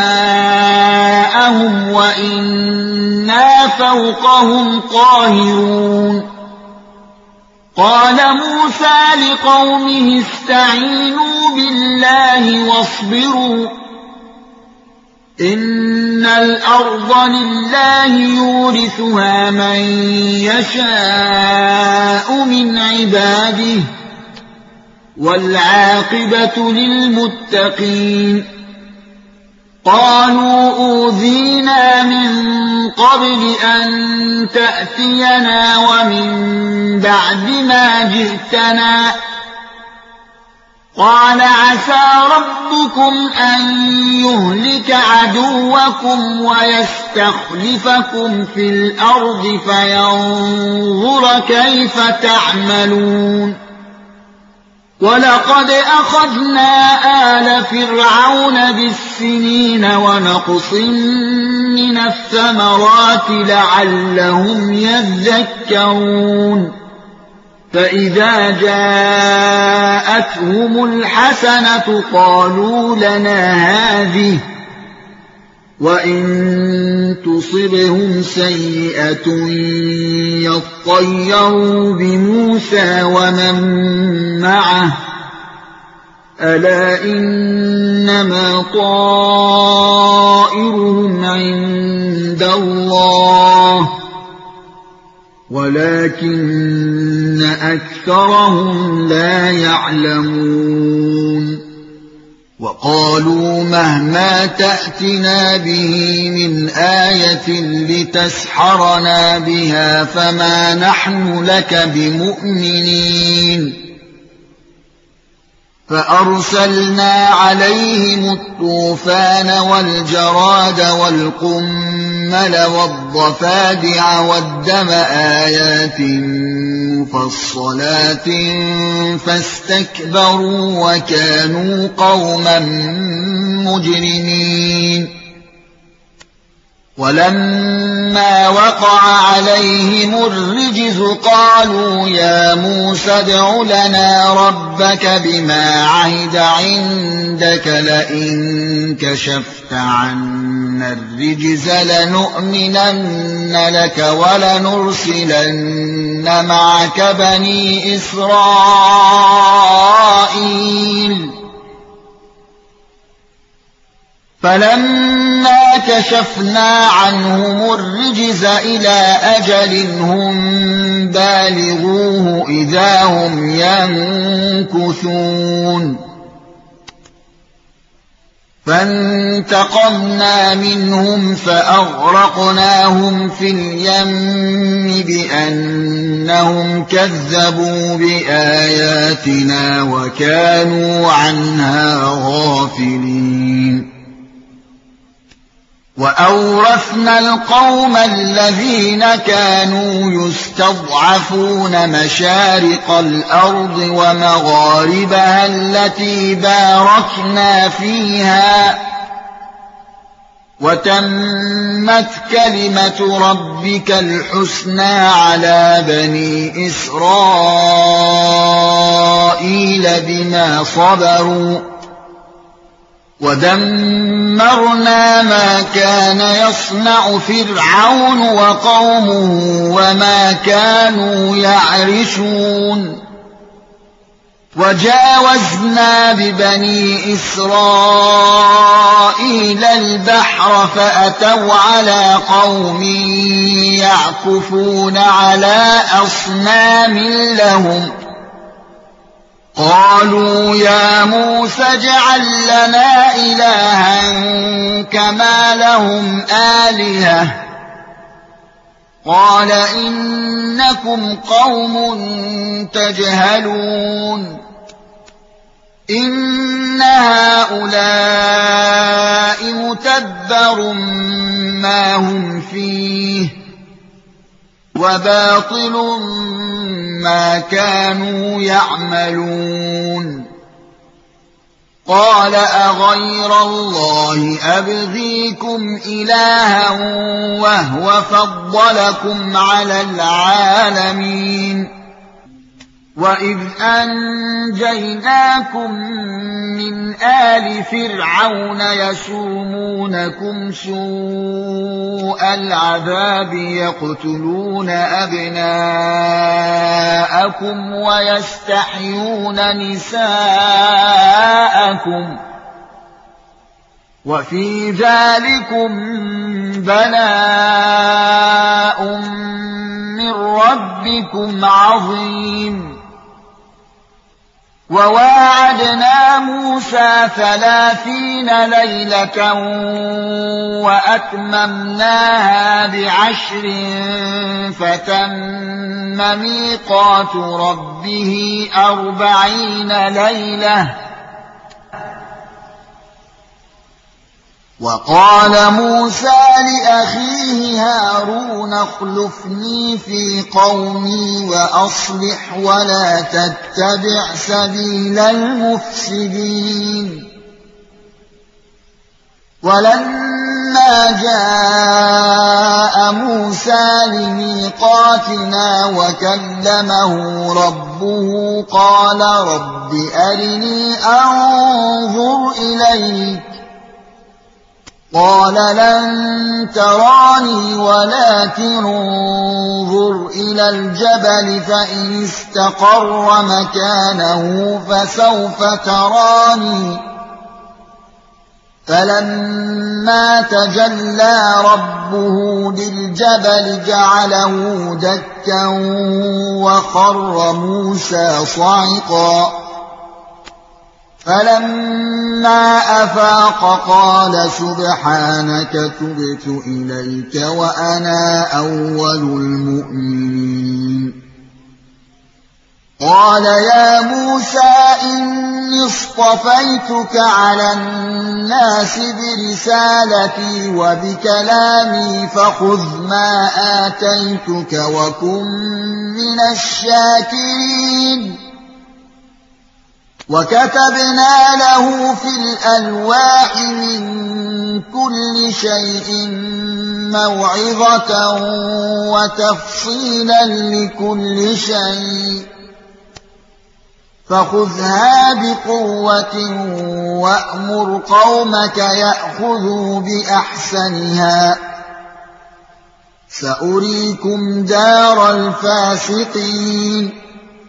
نساءهم وإنا فوقهم قاهرون قال موسى لقومه استعينوا بالله واصبروا إن الأرض لله يورثها من يشاء من عباده والعاقبة للمتقين قالوا أوذينا من قبل أن تأتينا ومن بعد ما جئتنا قال عسى ربكم أن يهلك عدوكم ويستخلفكم في الأرض فينظر كيف تعملون ولقد أخذنا آل فرعون بالسنين ونقص من الثمرات لعلهم يذكرون فإذا جاءتهم الحسنة قالوا لنا هذه وَإِن تُصِبْهُمْ سَيِّئَةٌ يَطَّيَّرُوا بِمُوسَىٰ وَمَن مَّعَهُ أَلَا إِنَّمَا طَائِرُهُمْ عِندَ اللَّهِ وَلَٰكِنَّ أَكْثَرَهُمْ لَا يَعْلَمُونَ وَقَالُوا مَهْمَا تَأْتِنَا بِهِ مِنْ آيَةٍ لِتَسْحَرَنَا بِهَا فَمَا نَحْنُ لَكَ بِمُؤْمِنِينَ فَأَرْسَلْنَا عَلَيْهِمُ الطُّوفَانَ وَالْجَرَادَ وَالْقُمَّلَ وَالضَّفَادِعَ وَالدَّمَ آيَاتٍ مُفَصَّلَاتٍ فَاسْتَكْبَرُوا وَكَانُوا قَوْمًا مُجْرِمِينَ وَلَمَّا وَقَعَ عَلَيْهِمُ الرِّجْزُ قَالُوا يَا مُوسَى ادْعُ لَنَا رَبَّكَ بِمَا عَهِدَ عِندَكَ لَئِن كَشَفْتَ عَنَّا الرِّجْزَ لَنُؤْمِنَنَّ لَكَ وَلَنُرْسِلَنَّ مَعَكَ بَنِي إِسْرَائِيلَ فَلَمَّا كَشَفْنَا عَنْهُمُ الرِّجْزَ إِلَىٰ أَجَلٍ هُمْ بَالِغُوهُ إِذَا هُمْ يَنكُثُونَ فَانتَقَمْنَا مِنْهُمْ فَأَغْرَقْنَاهُمْ فِي الْيَمِّ بِأَنَّهُمْ كَذَّبُوا بِآيَاتِنَا وَكَانُوا عَنْهَا غَافِلِينَ وَأَوْرَثْنَا الْقَوْمَ الَّذِينَ كَانُوا يُسْتَضْعَفُونَ مَشَارِقَ الْأَرْضِ وَمَغَارِبَهَا الَّتِي بَارَكْنَا فِيهَا وَتَمَّتْ كَلِمَةُ رَبِّكَ الْحُسْنَىٰ عَلَىٰ بَنِي إِسْرَائِيلَ بِمَا صَبَرُوا وَدَمَّرْنَا مَا كَانَ يَصْنَعُ فِرْعَوْنُ وَقَوْمُهُ وَمَا كَانُوا يَعْرِشُونَ وَجَاوَزْنَا بِبَنِي إِسْرَائِيلَ الْبَحْرَ فَأَتَوْا عَلَىٰ قَوْمٍ يَعْكُفُونَ عَلَىٰ أَصْنَامٍ لَّهُمْ قَالُوا يَا مُوسَى اجْعَل لَّنَا إِلَٰهًا كَمَا لَهُمْ آلِهَةٌ قَالَ إِنَّكُمْ قَوْمٌ تَجْهَلُونَ إِنَّ هَٰؤُلَاءِ مُتَبَّرٌ مَّا هُمْ فِيهِ وَبَاطِلٌ مَّا كَانُوا يَعْمَلُونَ قَالَ أَغَيْرَ اللَّهِ أَبْغِيكُمْ إِلَٰهًا وَهُوَ فَضَّلَكُمْ عَلَى الْعَالَمِينَ وَإِذْ أَنجَيْنَاكُم مِّنْ آلِ فِرْعَوْنَ يَسُومُونَكُمْ سُوءَ الْعَذَابِ يَقْتُلُونَ أَبْنَاءَكُمْ وَيَسْتَحْيُونَ نِسَاءَكُمْ وَفِي ذَلِكُمْ بَلَاءٌ مِّن رَّبِّكُمْ عَظِيمٌ وَوَاعَدْنَا مُوسَىٰ 30 لَيْلَةً وَأَتْمَمْنَاهَا ب10 فَتَمَّ مِيقَاتُ رَبِّهِ 40 لَيْلَةً وَقَالَ مُوسَىٰ لِأَخِيهِ هَارُونَ اخْلُفْنِي فِي قَوْمِي وَأَصْلِحْ وَلَا تَتَّبِعْ سَبِيلَ الْمُفْسِدِينَ وَلَمَّا جَاءَ مُوسَىٰ لِمِيقَاتِنَا وَكَلَّمَهُ رَبُّهُ قَالَ رَبِّ أَرِنِي أَنظُرْ إِلَيْكَ قال لن تراني ولكن انظر إلى الجبل فإن استقر مكانه فسوف تراني فلما تجلى ربه للجبل جعله دكا وخر موسى صعقا فلما أفاق قال سبحانك تبت إليك وأنا أول المؤمنين قال يا موسى إني اصطفيتك على الناس برسالتي وبكلامي فخذ ما آتيتك وكن من الشاكرين وكتبنا له في الألواح من كل شيء موعظة وتفصيلا لكل شيء فخذها بقوة وأمر قومك يأخذوا بأحسنها سأريكم دار الفاسقين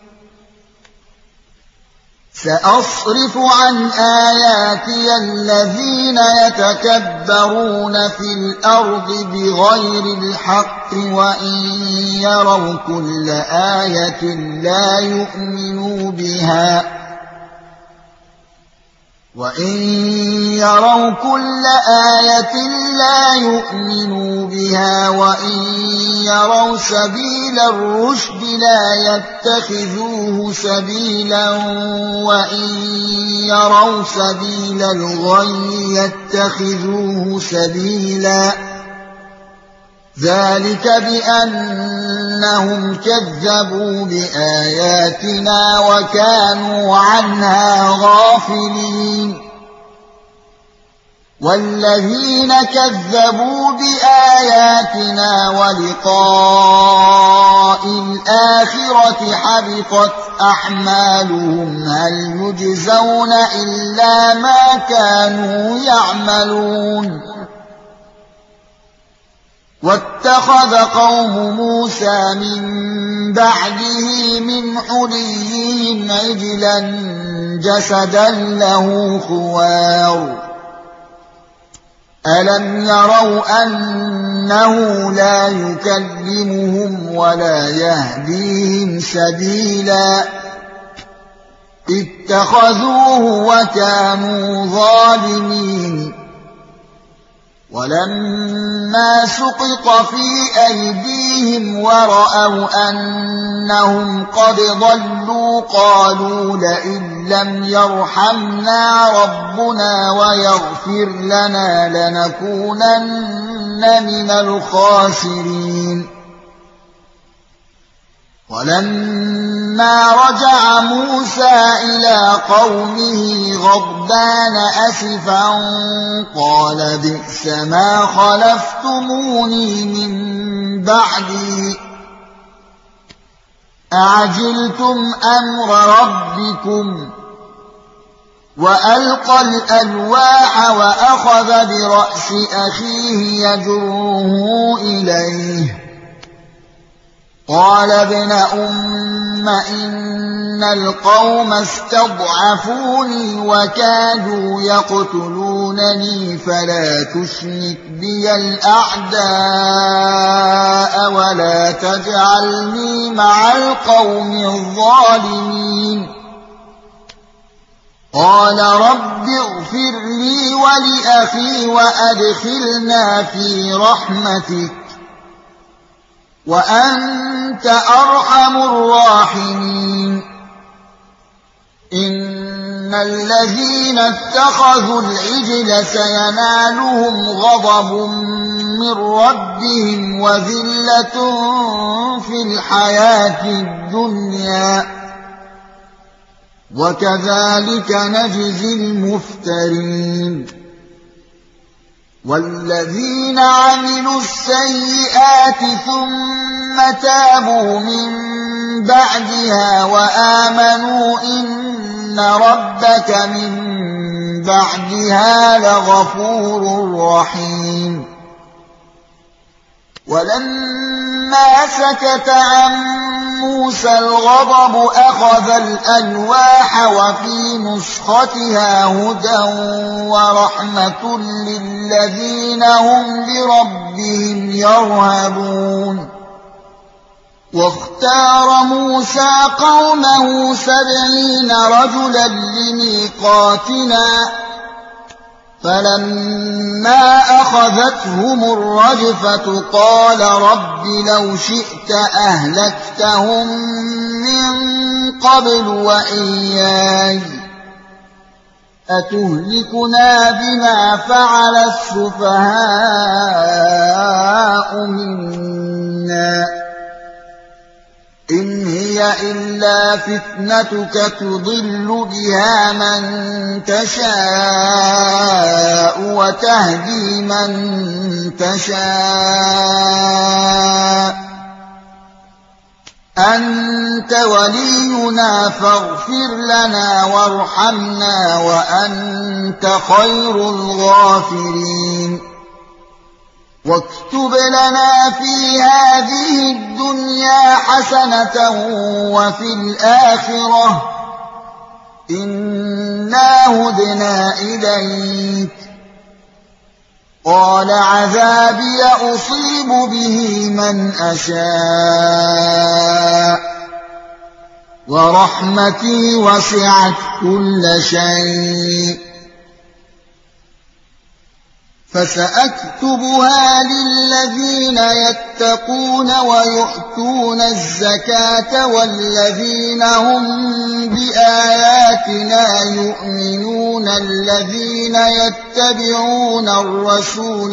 سأصرف عن آياتي الذين يتكبرون في الأرض بغير الحق وإن يروا كل آية لا يؤمنوا بها وإن يروا سبيل الرشد لا يتخذوه سبيلا وإن يروا سبيل الغي يتخذوه سبيلا ذلك بأنهم كذبوا بآياتنا وكانوا عنها غافلين والذين كذبوا بآياتنا ولقاء الآخرة حبطت أعمالهم هل يجزون إلا ما كانوا يعملون واتخذ قوم موسى من بعده من حليهم عجلا جسدا له خوار ألم يروا أنه لا يكلمهم ولا يهديهم سبيلا اتخذوه وكانوا ظالمين ولما سقط في أيديهم ورأوا أنهم قد ضلوا قالوا لئن لم يرحمنا ربنا ويغفر لنا لنكونن من الخاسرين ولما رجع موسى إلى قومه غضبان أسفا قال بئس ما خلفتموني من بعدي أعجلتم أمر ربكم وألقى الألواح وأخذ برأس أخيه يجره إليه قال ابن أم إن القوم استضعفوني وكادوا يقتلونني فلا تشمت بي الأعداء ولا تجعلني مع القوم الظالمين قال رب اغفر لي ولأخي وأدخلنا في رحمتك وأنت أرحم الراحمين إن الذين اتخذوا العجل سينالهم غضب من ربهم وذلة في الحياة الدنيا وكذلك نجزي المفترين والذين عملوا السيئات ثم تابوا من بعدها وآمنوا إن ربك من بعدها لغفور رحيم ولما سكت عن موسى الغضب أخذ الألواح وفي نسختها هدى ورحمة للذين هم لربهم يرهبون واختار موسى قومه 70 رجلا لميقاتنا فلما أخذتهم الرجفة قال رب لو شئت أهلكتهم من قبل وإياي أتهلكنا بما فعل السفهاء منا إن هي إلا فتنتك تضل بها من تشاء وتهدي من تشاء أنت ولينا فاغفر لنا وارحمنا وأنت خير الغافرين واكتب لنا في هذه الدنيا حسنة وفي الآخرة إنا هدنا إليك قال عذابي أصيب به من أشاء ورحمتي وسعت كل شيء فسأكتبها للذين يتقون ويؤتون الزكاة والذين هم بآياتنا يؤمنون الذين يتبعون الرسول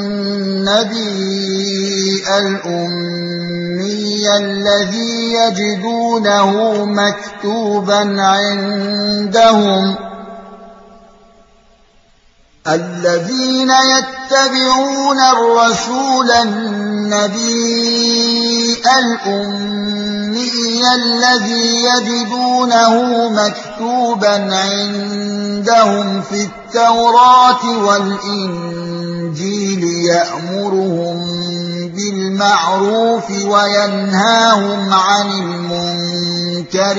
النبي الأمي الذي يجدونه مكتوبا عندهم الذين يتبعون الرسول النبي الأمي الذي يجدونه مكتوبا عندهم في التوراة والإنجيل يأمرهم بالمعروف وينهاهم عن المنكر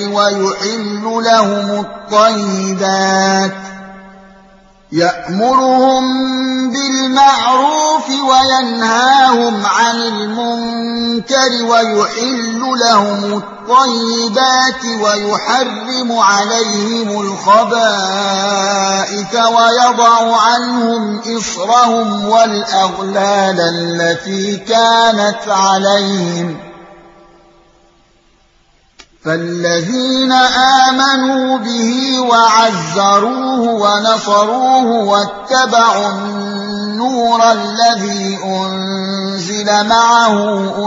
ويحل لهم الطيبات ويحرم عليهم الخبائث ويضع عنهم إصرهم والأغلال التي كانت عليهم فالذين آمنوا به وعزروه ونصروه واتبعوا النور الذي أنزل معه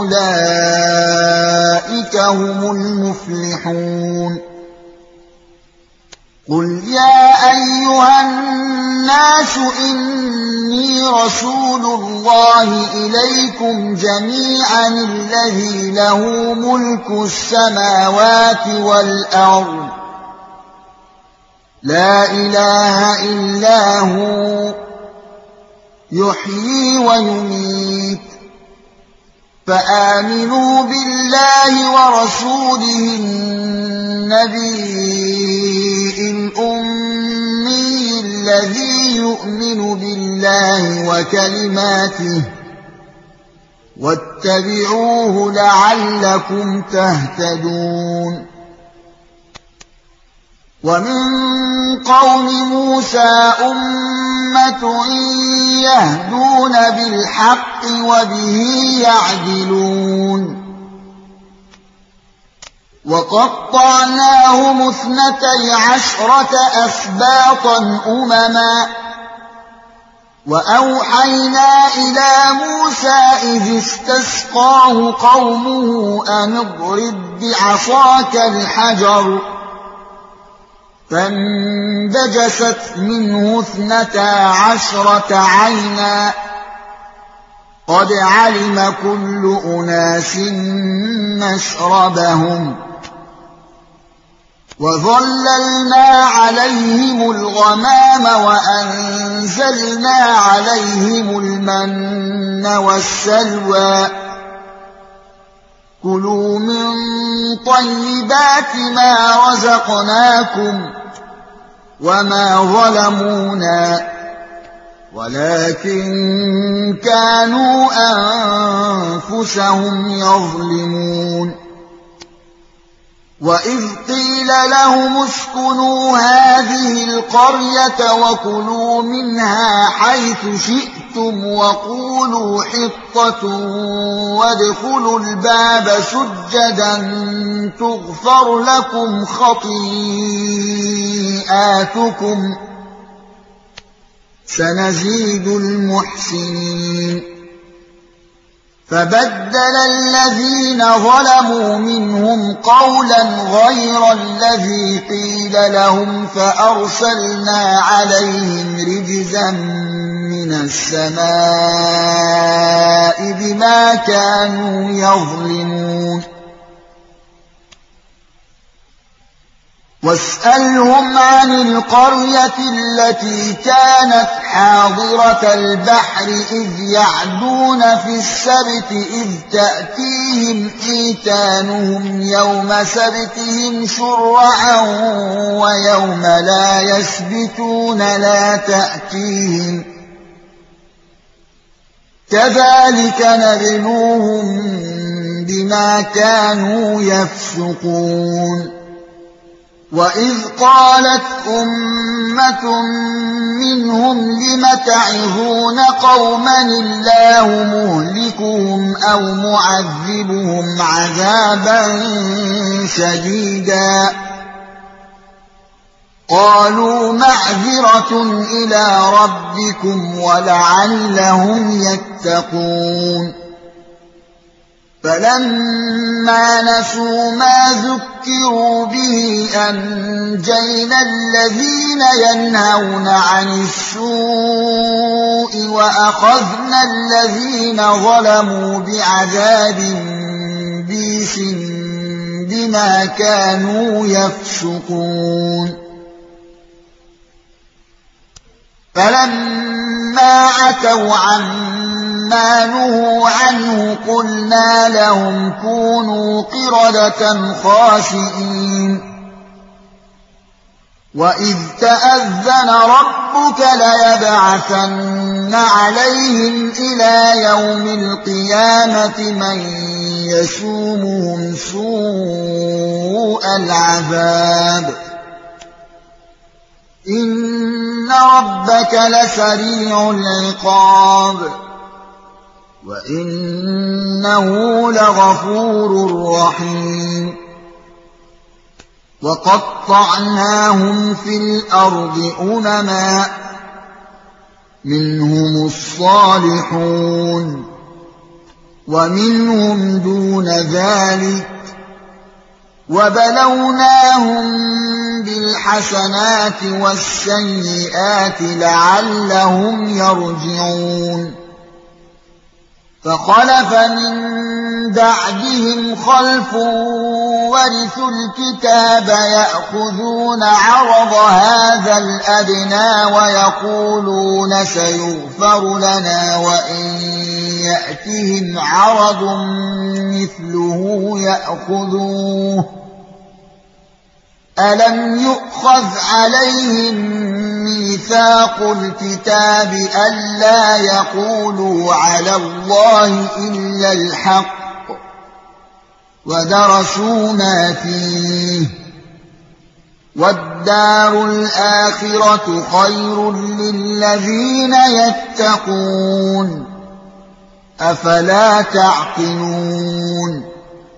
أولئك هم المفلحون قل يا أيها الناس إني رسول الله إليكم جميعا الذي له ملك السماوات والأرض لا إله إلا هو يحيي ويميت فآمنوا بالله ورسوله النبي الأمي الذي يؤمن بالله وكلماته واتبعوه لعلكم تهتدون ومن قوم موسى أمة يهدون بالحق وبه يعدلون وقطعناهم 12 أسباطا أمما وأوحينا إلى موسى إذ استسقاه قومه أن اضرب بعصاك الحجر فانبجست منه 12 عينا قد علم كل أناس مشربهم وَظَلَّلْنَا عَلَيْهِمُ الْغَمَامَ وَأَنزَلْنَا عَلَيْهِمُ الْمَنَّ وَالسَّلْوَىٰ ۖ كُلُوا مِن طَيِّبَاتِ مَا رَزَقْنَاكُمْ ۚ وَمَا ظَلَمُونَا وَلَٰكِن كَانُوا أَنفُسَهُمْ يَظْلِمُونَ وَإِذْ قِيلَ لَهُمُ اسْكُنُوا هَٰذِهِ الْقَرْيَةَ وَكُلُوا مِنْهَا حَيْثُ شِئْتُمْ وَقُولُوا حِطَّةٌ وَادْخُلُوا الْبَابَ سُجَّدًا تُغْفَرْ لَكُمْ خَطِيئَاتُكُمْ ۚ سَنَزِيدُ الْمُحْسِنِينَ فَبَدَّلَ الَّذِينَ ظَلَمُوا مِنْهُمْ قَوْلًا غَيْرَ الَّذِي قِيلَ لَهُمْ فَأَرْسَلْنَا عَلَيْهِمْ رِجْزًا مِّنَ السَّمَاءِ بِمَا كَانُوا يَظْلِمُونَ وَاسْأَلْهُمْ عَنِ الْقَرْيَةِ الَّتِي كَانَتْ حَاضِرَةَ الْبَحْرِ إِذْ يَعْدُونَ في السَّبْتِ إِذْ تَأْتِيهِمْ حِيتَانُهُمْ يَوْمَ سَبْتِهِمْ شُرَّعًا وَيَوْمَ لَا يَسْبِتُونَ لَا تَأْتِيهِمْ ۚ كَذَٰلِكَ نَبْلُوهُم بِمَا كَانُوا يَفْسُقُونَ وَإِذْ قَالَتْ أُمَّةٌ مِّنْهُمْ لِمَ تَعِظُونَ قَوْمًا اللَّهُ مُهْلِكُهُمْ أَوْ مُعَذِّبُهُمْ عَذَابًا شَدِيدًا قَالُوا مَعْذِرَةٌ إِلَىٰ رَبِّكُمْ وَلَعَلَّهُمْ يَتَّقُونَ فَلَمَّا نَسُوا مَا ذُكِّرُوا بِهِ أَنجَيْنَا الَّذِينَ يَنْهَوْنَ عَنِ السُّوءِ وَأَخَذْنَا الَّذِينَ ظَلَمُوا بِعَذَابٍ بِئْسٍ بِمَا كَانُوا يَفْسُقُونَ فَلَمَّا عَتَوْا عَمَّا نُهُوا عَنْهُ قُلْنَا لَهُمْ كُونُوا قِرَدَةً خَاسِئِينَ وَإِذْ تَأَذَّنَ رَبُّكَ لَيَبْعَثَنَّ عَلَيْهِمْ إِلَىٰ يَوْمِ الْقِيَامَةِ مَن يَسُومُهُمْ سُوءَ الْعَذَابِ إِنَّ رَبَّكَ لَسَرِيعُ الْعِقَابِ وَإِنَّهُ لَغَفُورٌ رَّحِيمٌ وَقَطَّعْنَاهُمْ فِي الْأَرْضِ أُمَمًا مِّنْهُمُ الصَّالِحُونَ وَمِنْهُمْ دُونَ ذَٰلِكَ وَبَلَوْنَاهُم بِالْحَسَنَاتِ وَالسَّيِّئَاتِ لَعَلَّهُمْ يَرْجِعُونَ فَخَلَفَ مِن بَعْدِهِمْ خَلْفٌ وَرِثُوا الْكِتَابَ يَأْخُذُونَ عَرَضَ هَٰذَا الْأَدْنَىٰ وَيَقُولُونَ سَيُغْفَرُ لَنَا وَإِن يَأْتِهِمْ عَرَضٌ مِّثْلُهُ يَأْخُذُوهُ ۚ أَلَمْ يُؤْخَذْ عَلَيْهِم مِّيثَاقُ الْكِتَابِ أَلَّا يَقُولُوا عَلَى اللَّهِ إِلَّا الْحَقَّ وَدَرَسُوا مَا فِيهِ ۗ وَالدَّارُ الْآخِرَةُ خَيْرٌ لِّلَّذِينَ يَتَّقُونَ ۗ أَفَلَا تَعْقِلُونَ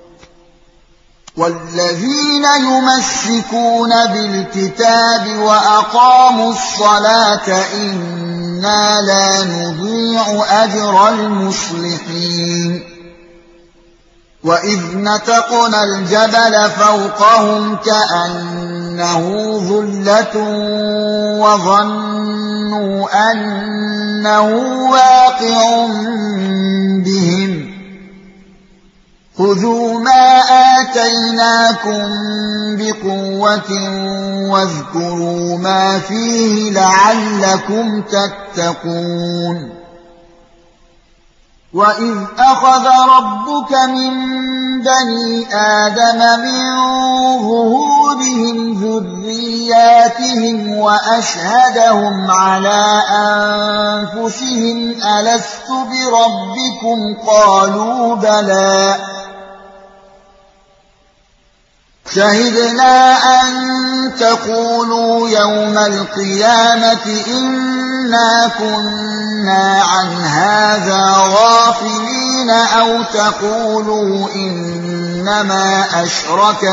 وَالَّذِينَ يُمَسِّكُونَ بِالْكِتَابِ وَأَقَامُوا الصَّلَاةَ إِنَّا لَا نُضِيعُ أَجْرَ الْمُصْلِحِينَ وَإِذْ نَتَقْنَا الْجَبَلَ فَوْقَهُمْ كَأَنَّهُ ظُلَّةٌ وَظَنُّوا أَنَّهُ وَاقِعٌ بِهِمْ خذوا ما آتيناكم بقوة واذكروا ما فيه لعلكم تتقون وإذ أخذ ربك من بني آدم من ظهورهم ذرياتهم وأشهدهم على أنفسهم ألست بربكم قالوا بلى شهدنا أن تقولوا يوم القيامة إنا كنا عن هذا غافلين أو تقولوا إنما أشرك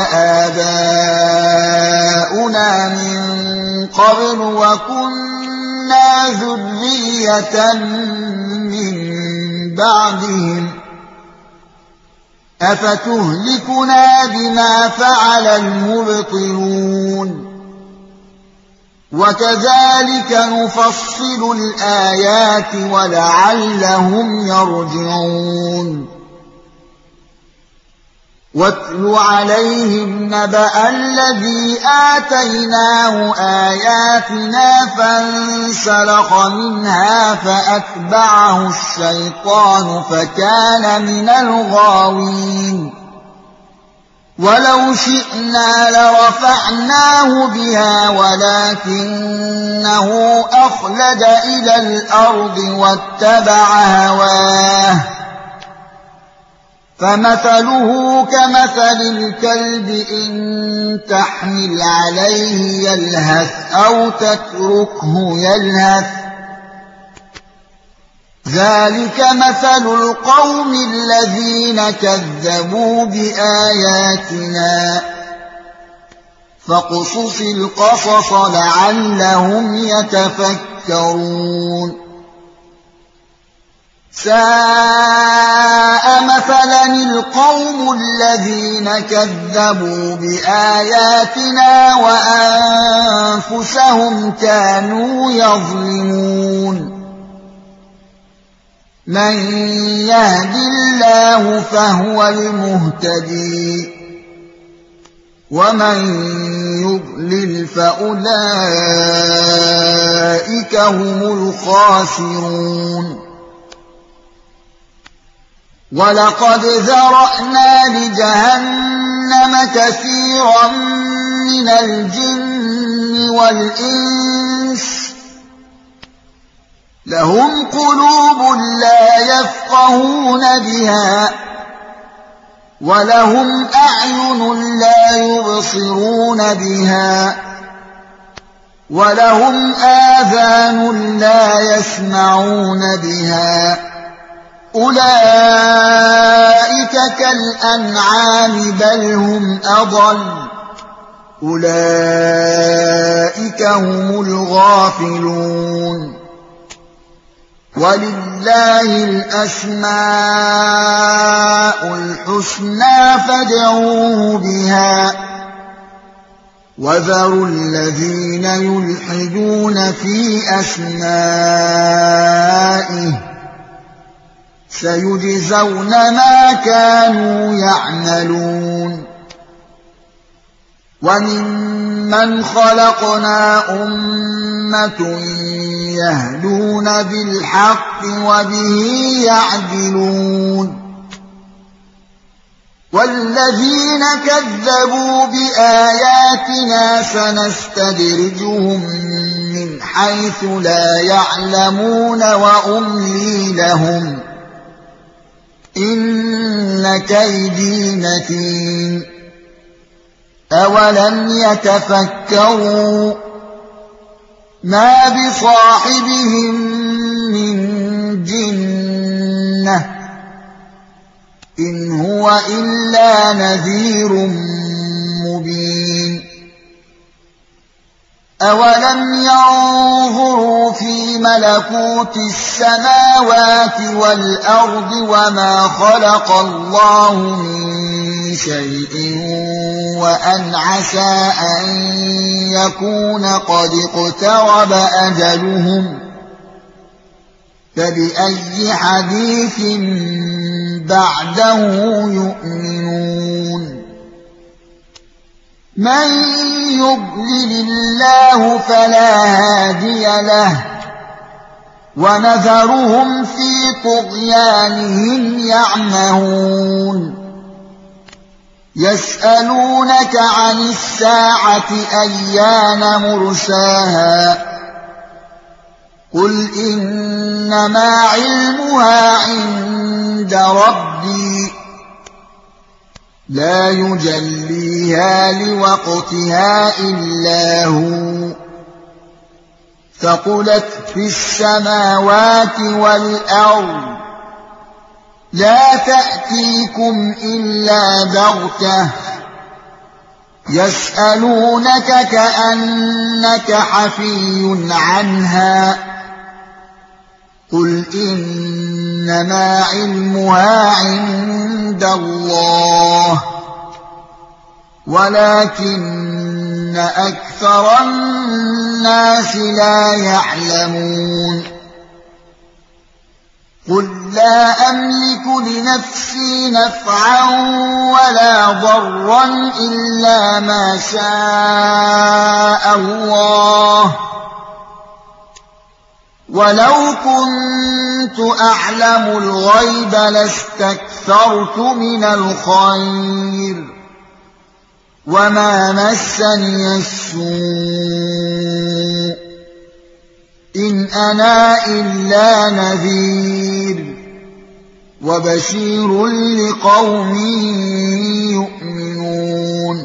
آباؤنا من قبل وكنا ذرية من بعدهم أفتهلكنا بما فعل المبطلون وكذلك نفصل الآيات ولعلهم يرجعون واتل عليهم نبأ الذي آتيناه آياتنا فانسلخ منها فأتبعه الشيطان فكان من الغاوين ولو شئنا لرفعناه بها ولكنه أخلد إلى الأرض واتبع هواه فمثله كمثل الكلب إن تحمل عليه يلهث أو تتركه يلهث ذلك مثل القوم الذين كذبوا بآياتنا فاقصص القصص لعلهم يتفكرون ساء مثلا القوم الذين كذبوا بآياتنا وأنفسهم كانوا يظلمون من يهد الله فهو المهتدي ومن يضلل فأولئك هم الخاسرون ولقد ذرأنا لجهنم كثيرا من الجن والإنس لهم قلوب لا يفقهون بها ولهم أعين لا يبصرون بها ولهم آذان لا يسمعون بها أولئك كالأنعام بل هم أضل أولئك هم الغافلون ولله الأسماء الحسنى فادعوه بها وذروا الذين يلحدون في أسمائه سيجزون ما كانوا يعملون وممن خلقنا أمة يهدون بالحق وبه يعدلون والذين كذبوا بآياتنا سنستدرجهم من حيث لا يعلمون وأملي لهم إن كيدي متين أولم يتفكروا ما بصاحبهم من جنة إن هو إلا نذير مبين أولم ينظروا في ملكوت السماوات والأرض وما خلق الله من شيء وأن عسى أن يكون قد اقترب أجلهم فبأي حديث بعده يؤمنون من يضلل الله فلا هادي له ونذرهم في طغيانهم يعمهون يسألونك عن الساعة أيان مرساها قل إنما علمها عند ربي لا يجليها لوقتها إلا هو ثقلت في السماوات والأرض لا تأتيكم إلا بغتة يسألونك كأنك حفي عنها قل إنما علمها عند الله ولكن أكثر الناس لا يعلمون قل لا أملك لنفسي نفعا ولا ضرا إلا ما شاء الله ولو كنت أعلم الغيب لاستكثرت من الخير وما مسني السوء إن أنا إلا نذير وبشير لقوم يؤمنون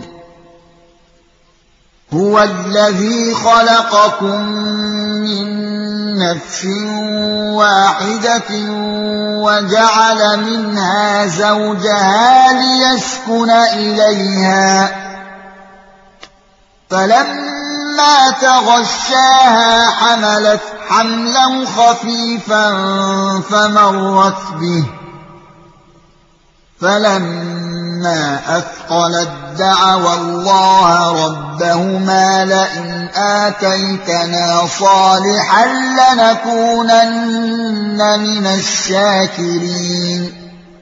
هو الذي خلقكم من نفس واحدة وجعل منها زوجها ليسكن إليها فلما تغشاها حملت حملا خفيفا فمرت به فلما أثقلت دعوا الله ربهما لئن آتيتنا صالحا لنكونن من الشاكرين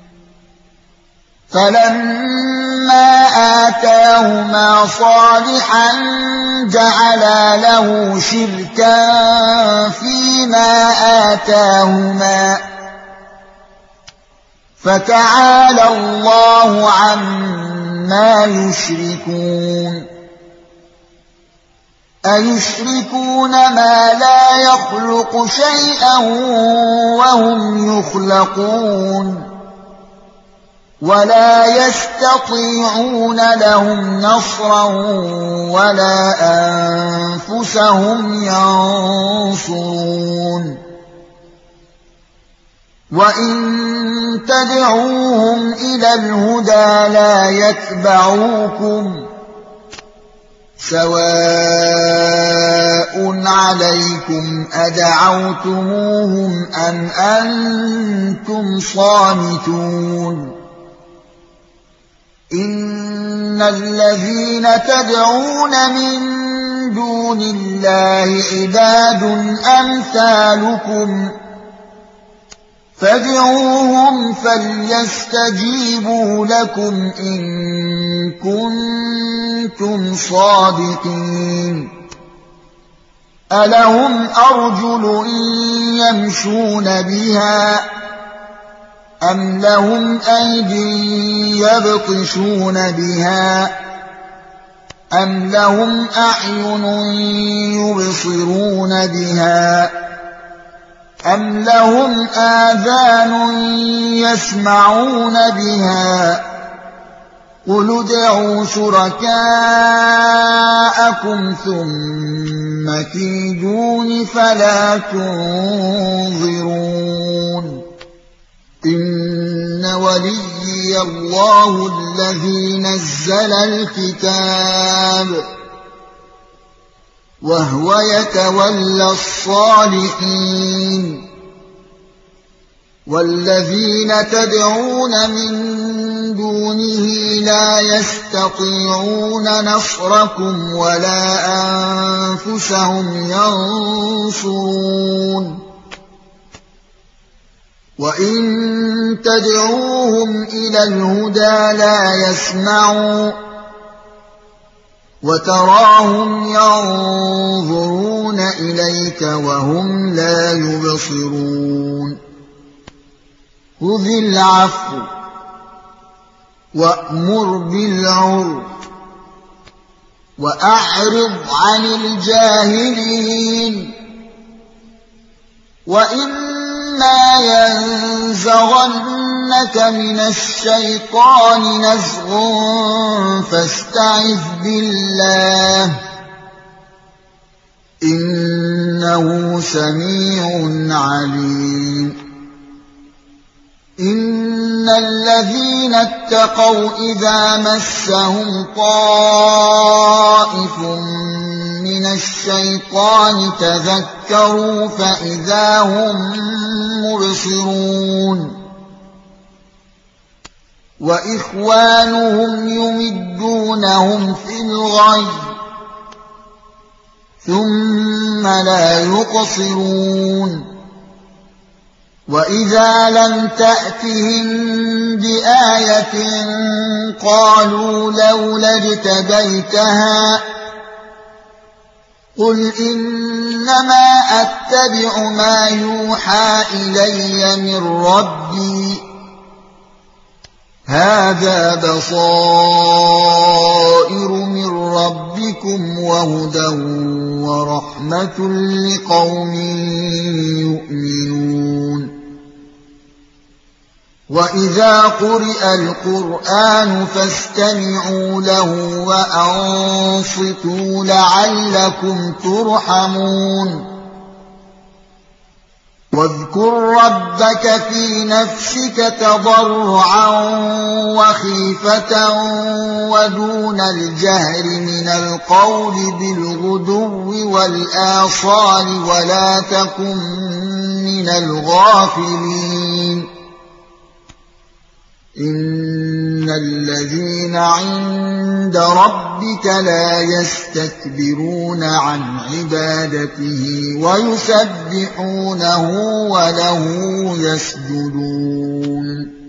فلما آتاهما صالحا جعلا له شركا فيما آتاهما فتعالى الله عما يشركون أيشركون ما لا يخلق شيئا وهم يخلقون ولا يستطيعون لهم نصرا ولا أنفسهم ينصرون وإن تدعوهم إلى الهدى لا يتبعوكم سواء عليكم أدعوتموهم أم أنتم صامتون إن الذين تدعون من دون الله عباد أمثالكم فادعوهم فليستجيبوا لكم إن كنتم صادقين ألهم أرجل يمشون بها أم لهم أيدي يبطشون بها أم لهم أعين يبصرون بها أم لهم آذان يسمعون بها قل ادعوا شركاءكم ثم كيدون فلا تنظرون إن وليي الله الذي نزل الكتاب وهو يتولى الصالحين والذين تدعون من دونه لا يستطيعون نصركم ولا أنفسهم ينصرون وإن تدعوهم إلى الهدى لا يسمعوا وتراهم ينظرون إليك وهم لا يبصرون خذ العفو وأمر بالعرف وأعرض عن الجاهلين وإما ينزغنك من الشيطان نزغ فاستعذ بالله إنه سميع عليم إن الذين اتقوا إذا مسهم طائف من الشيطان تذكروا فإذا هم مبصرون وإخوانهم يمدونهم في الغي ثم لا يقصرون وإذا لم تأتهم بآية قالوا لولا اجتبيتها قل إنما أتبع ما يوحى إلي من ربي هذا بصائر من ربكم وهدى ورحمة لقوم يؤمنون وإذا قرئ القرآن فاستمعوا له وأنصتوا لعلكم ترحمون واذكر ربك في نفسك تضرعا وخيفة ودون الجهر من القول بالغدو والآصال ولا تكن من الغافلين إن الذين عند ربك لا يستكبرون عن عبادته ويسبحونه وله يسجدون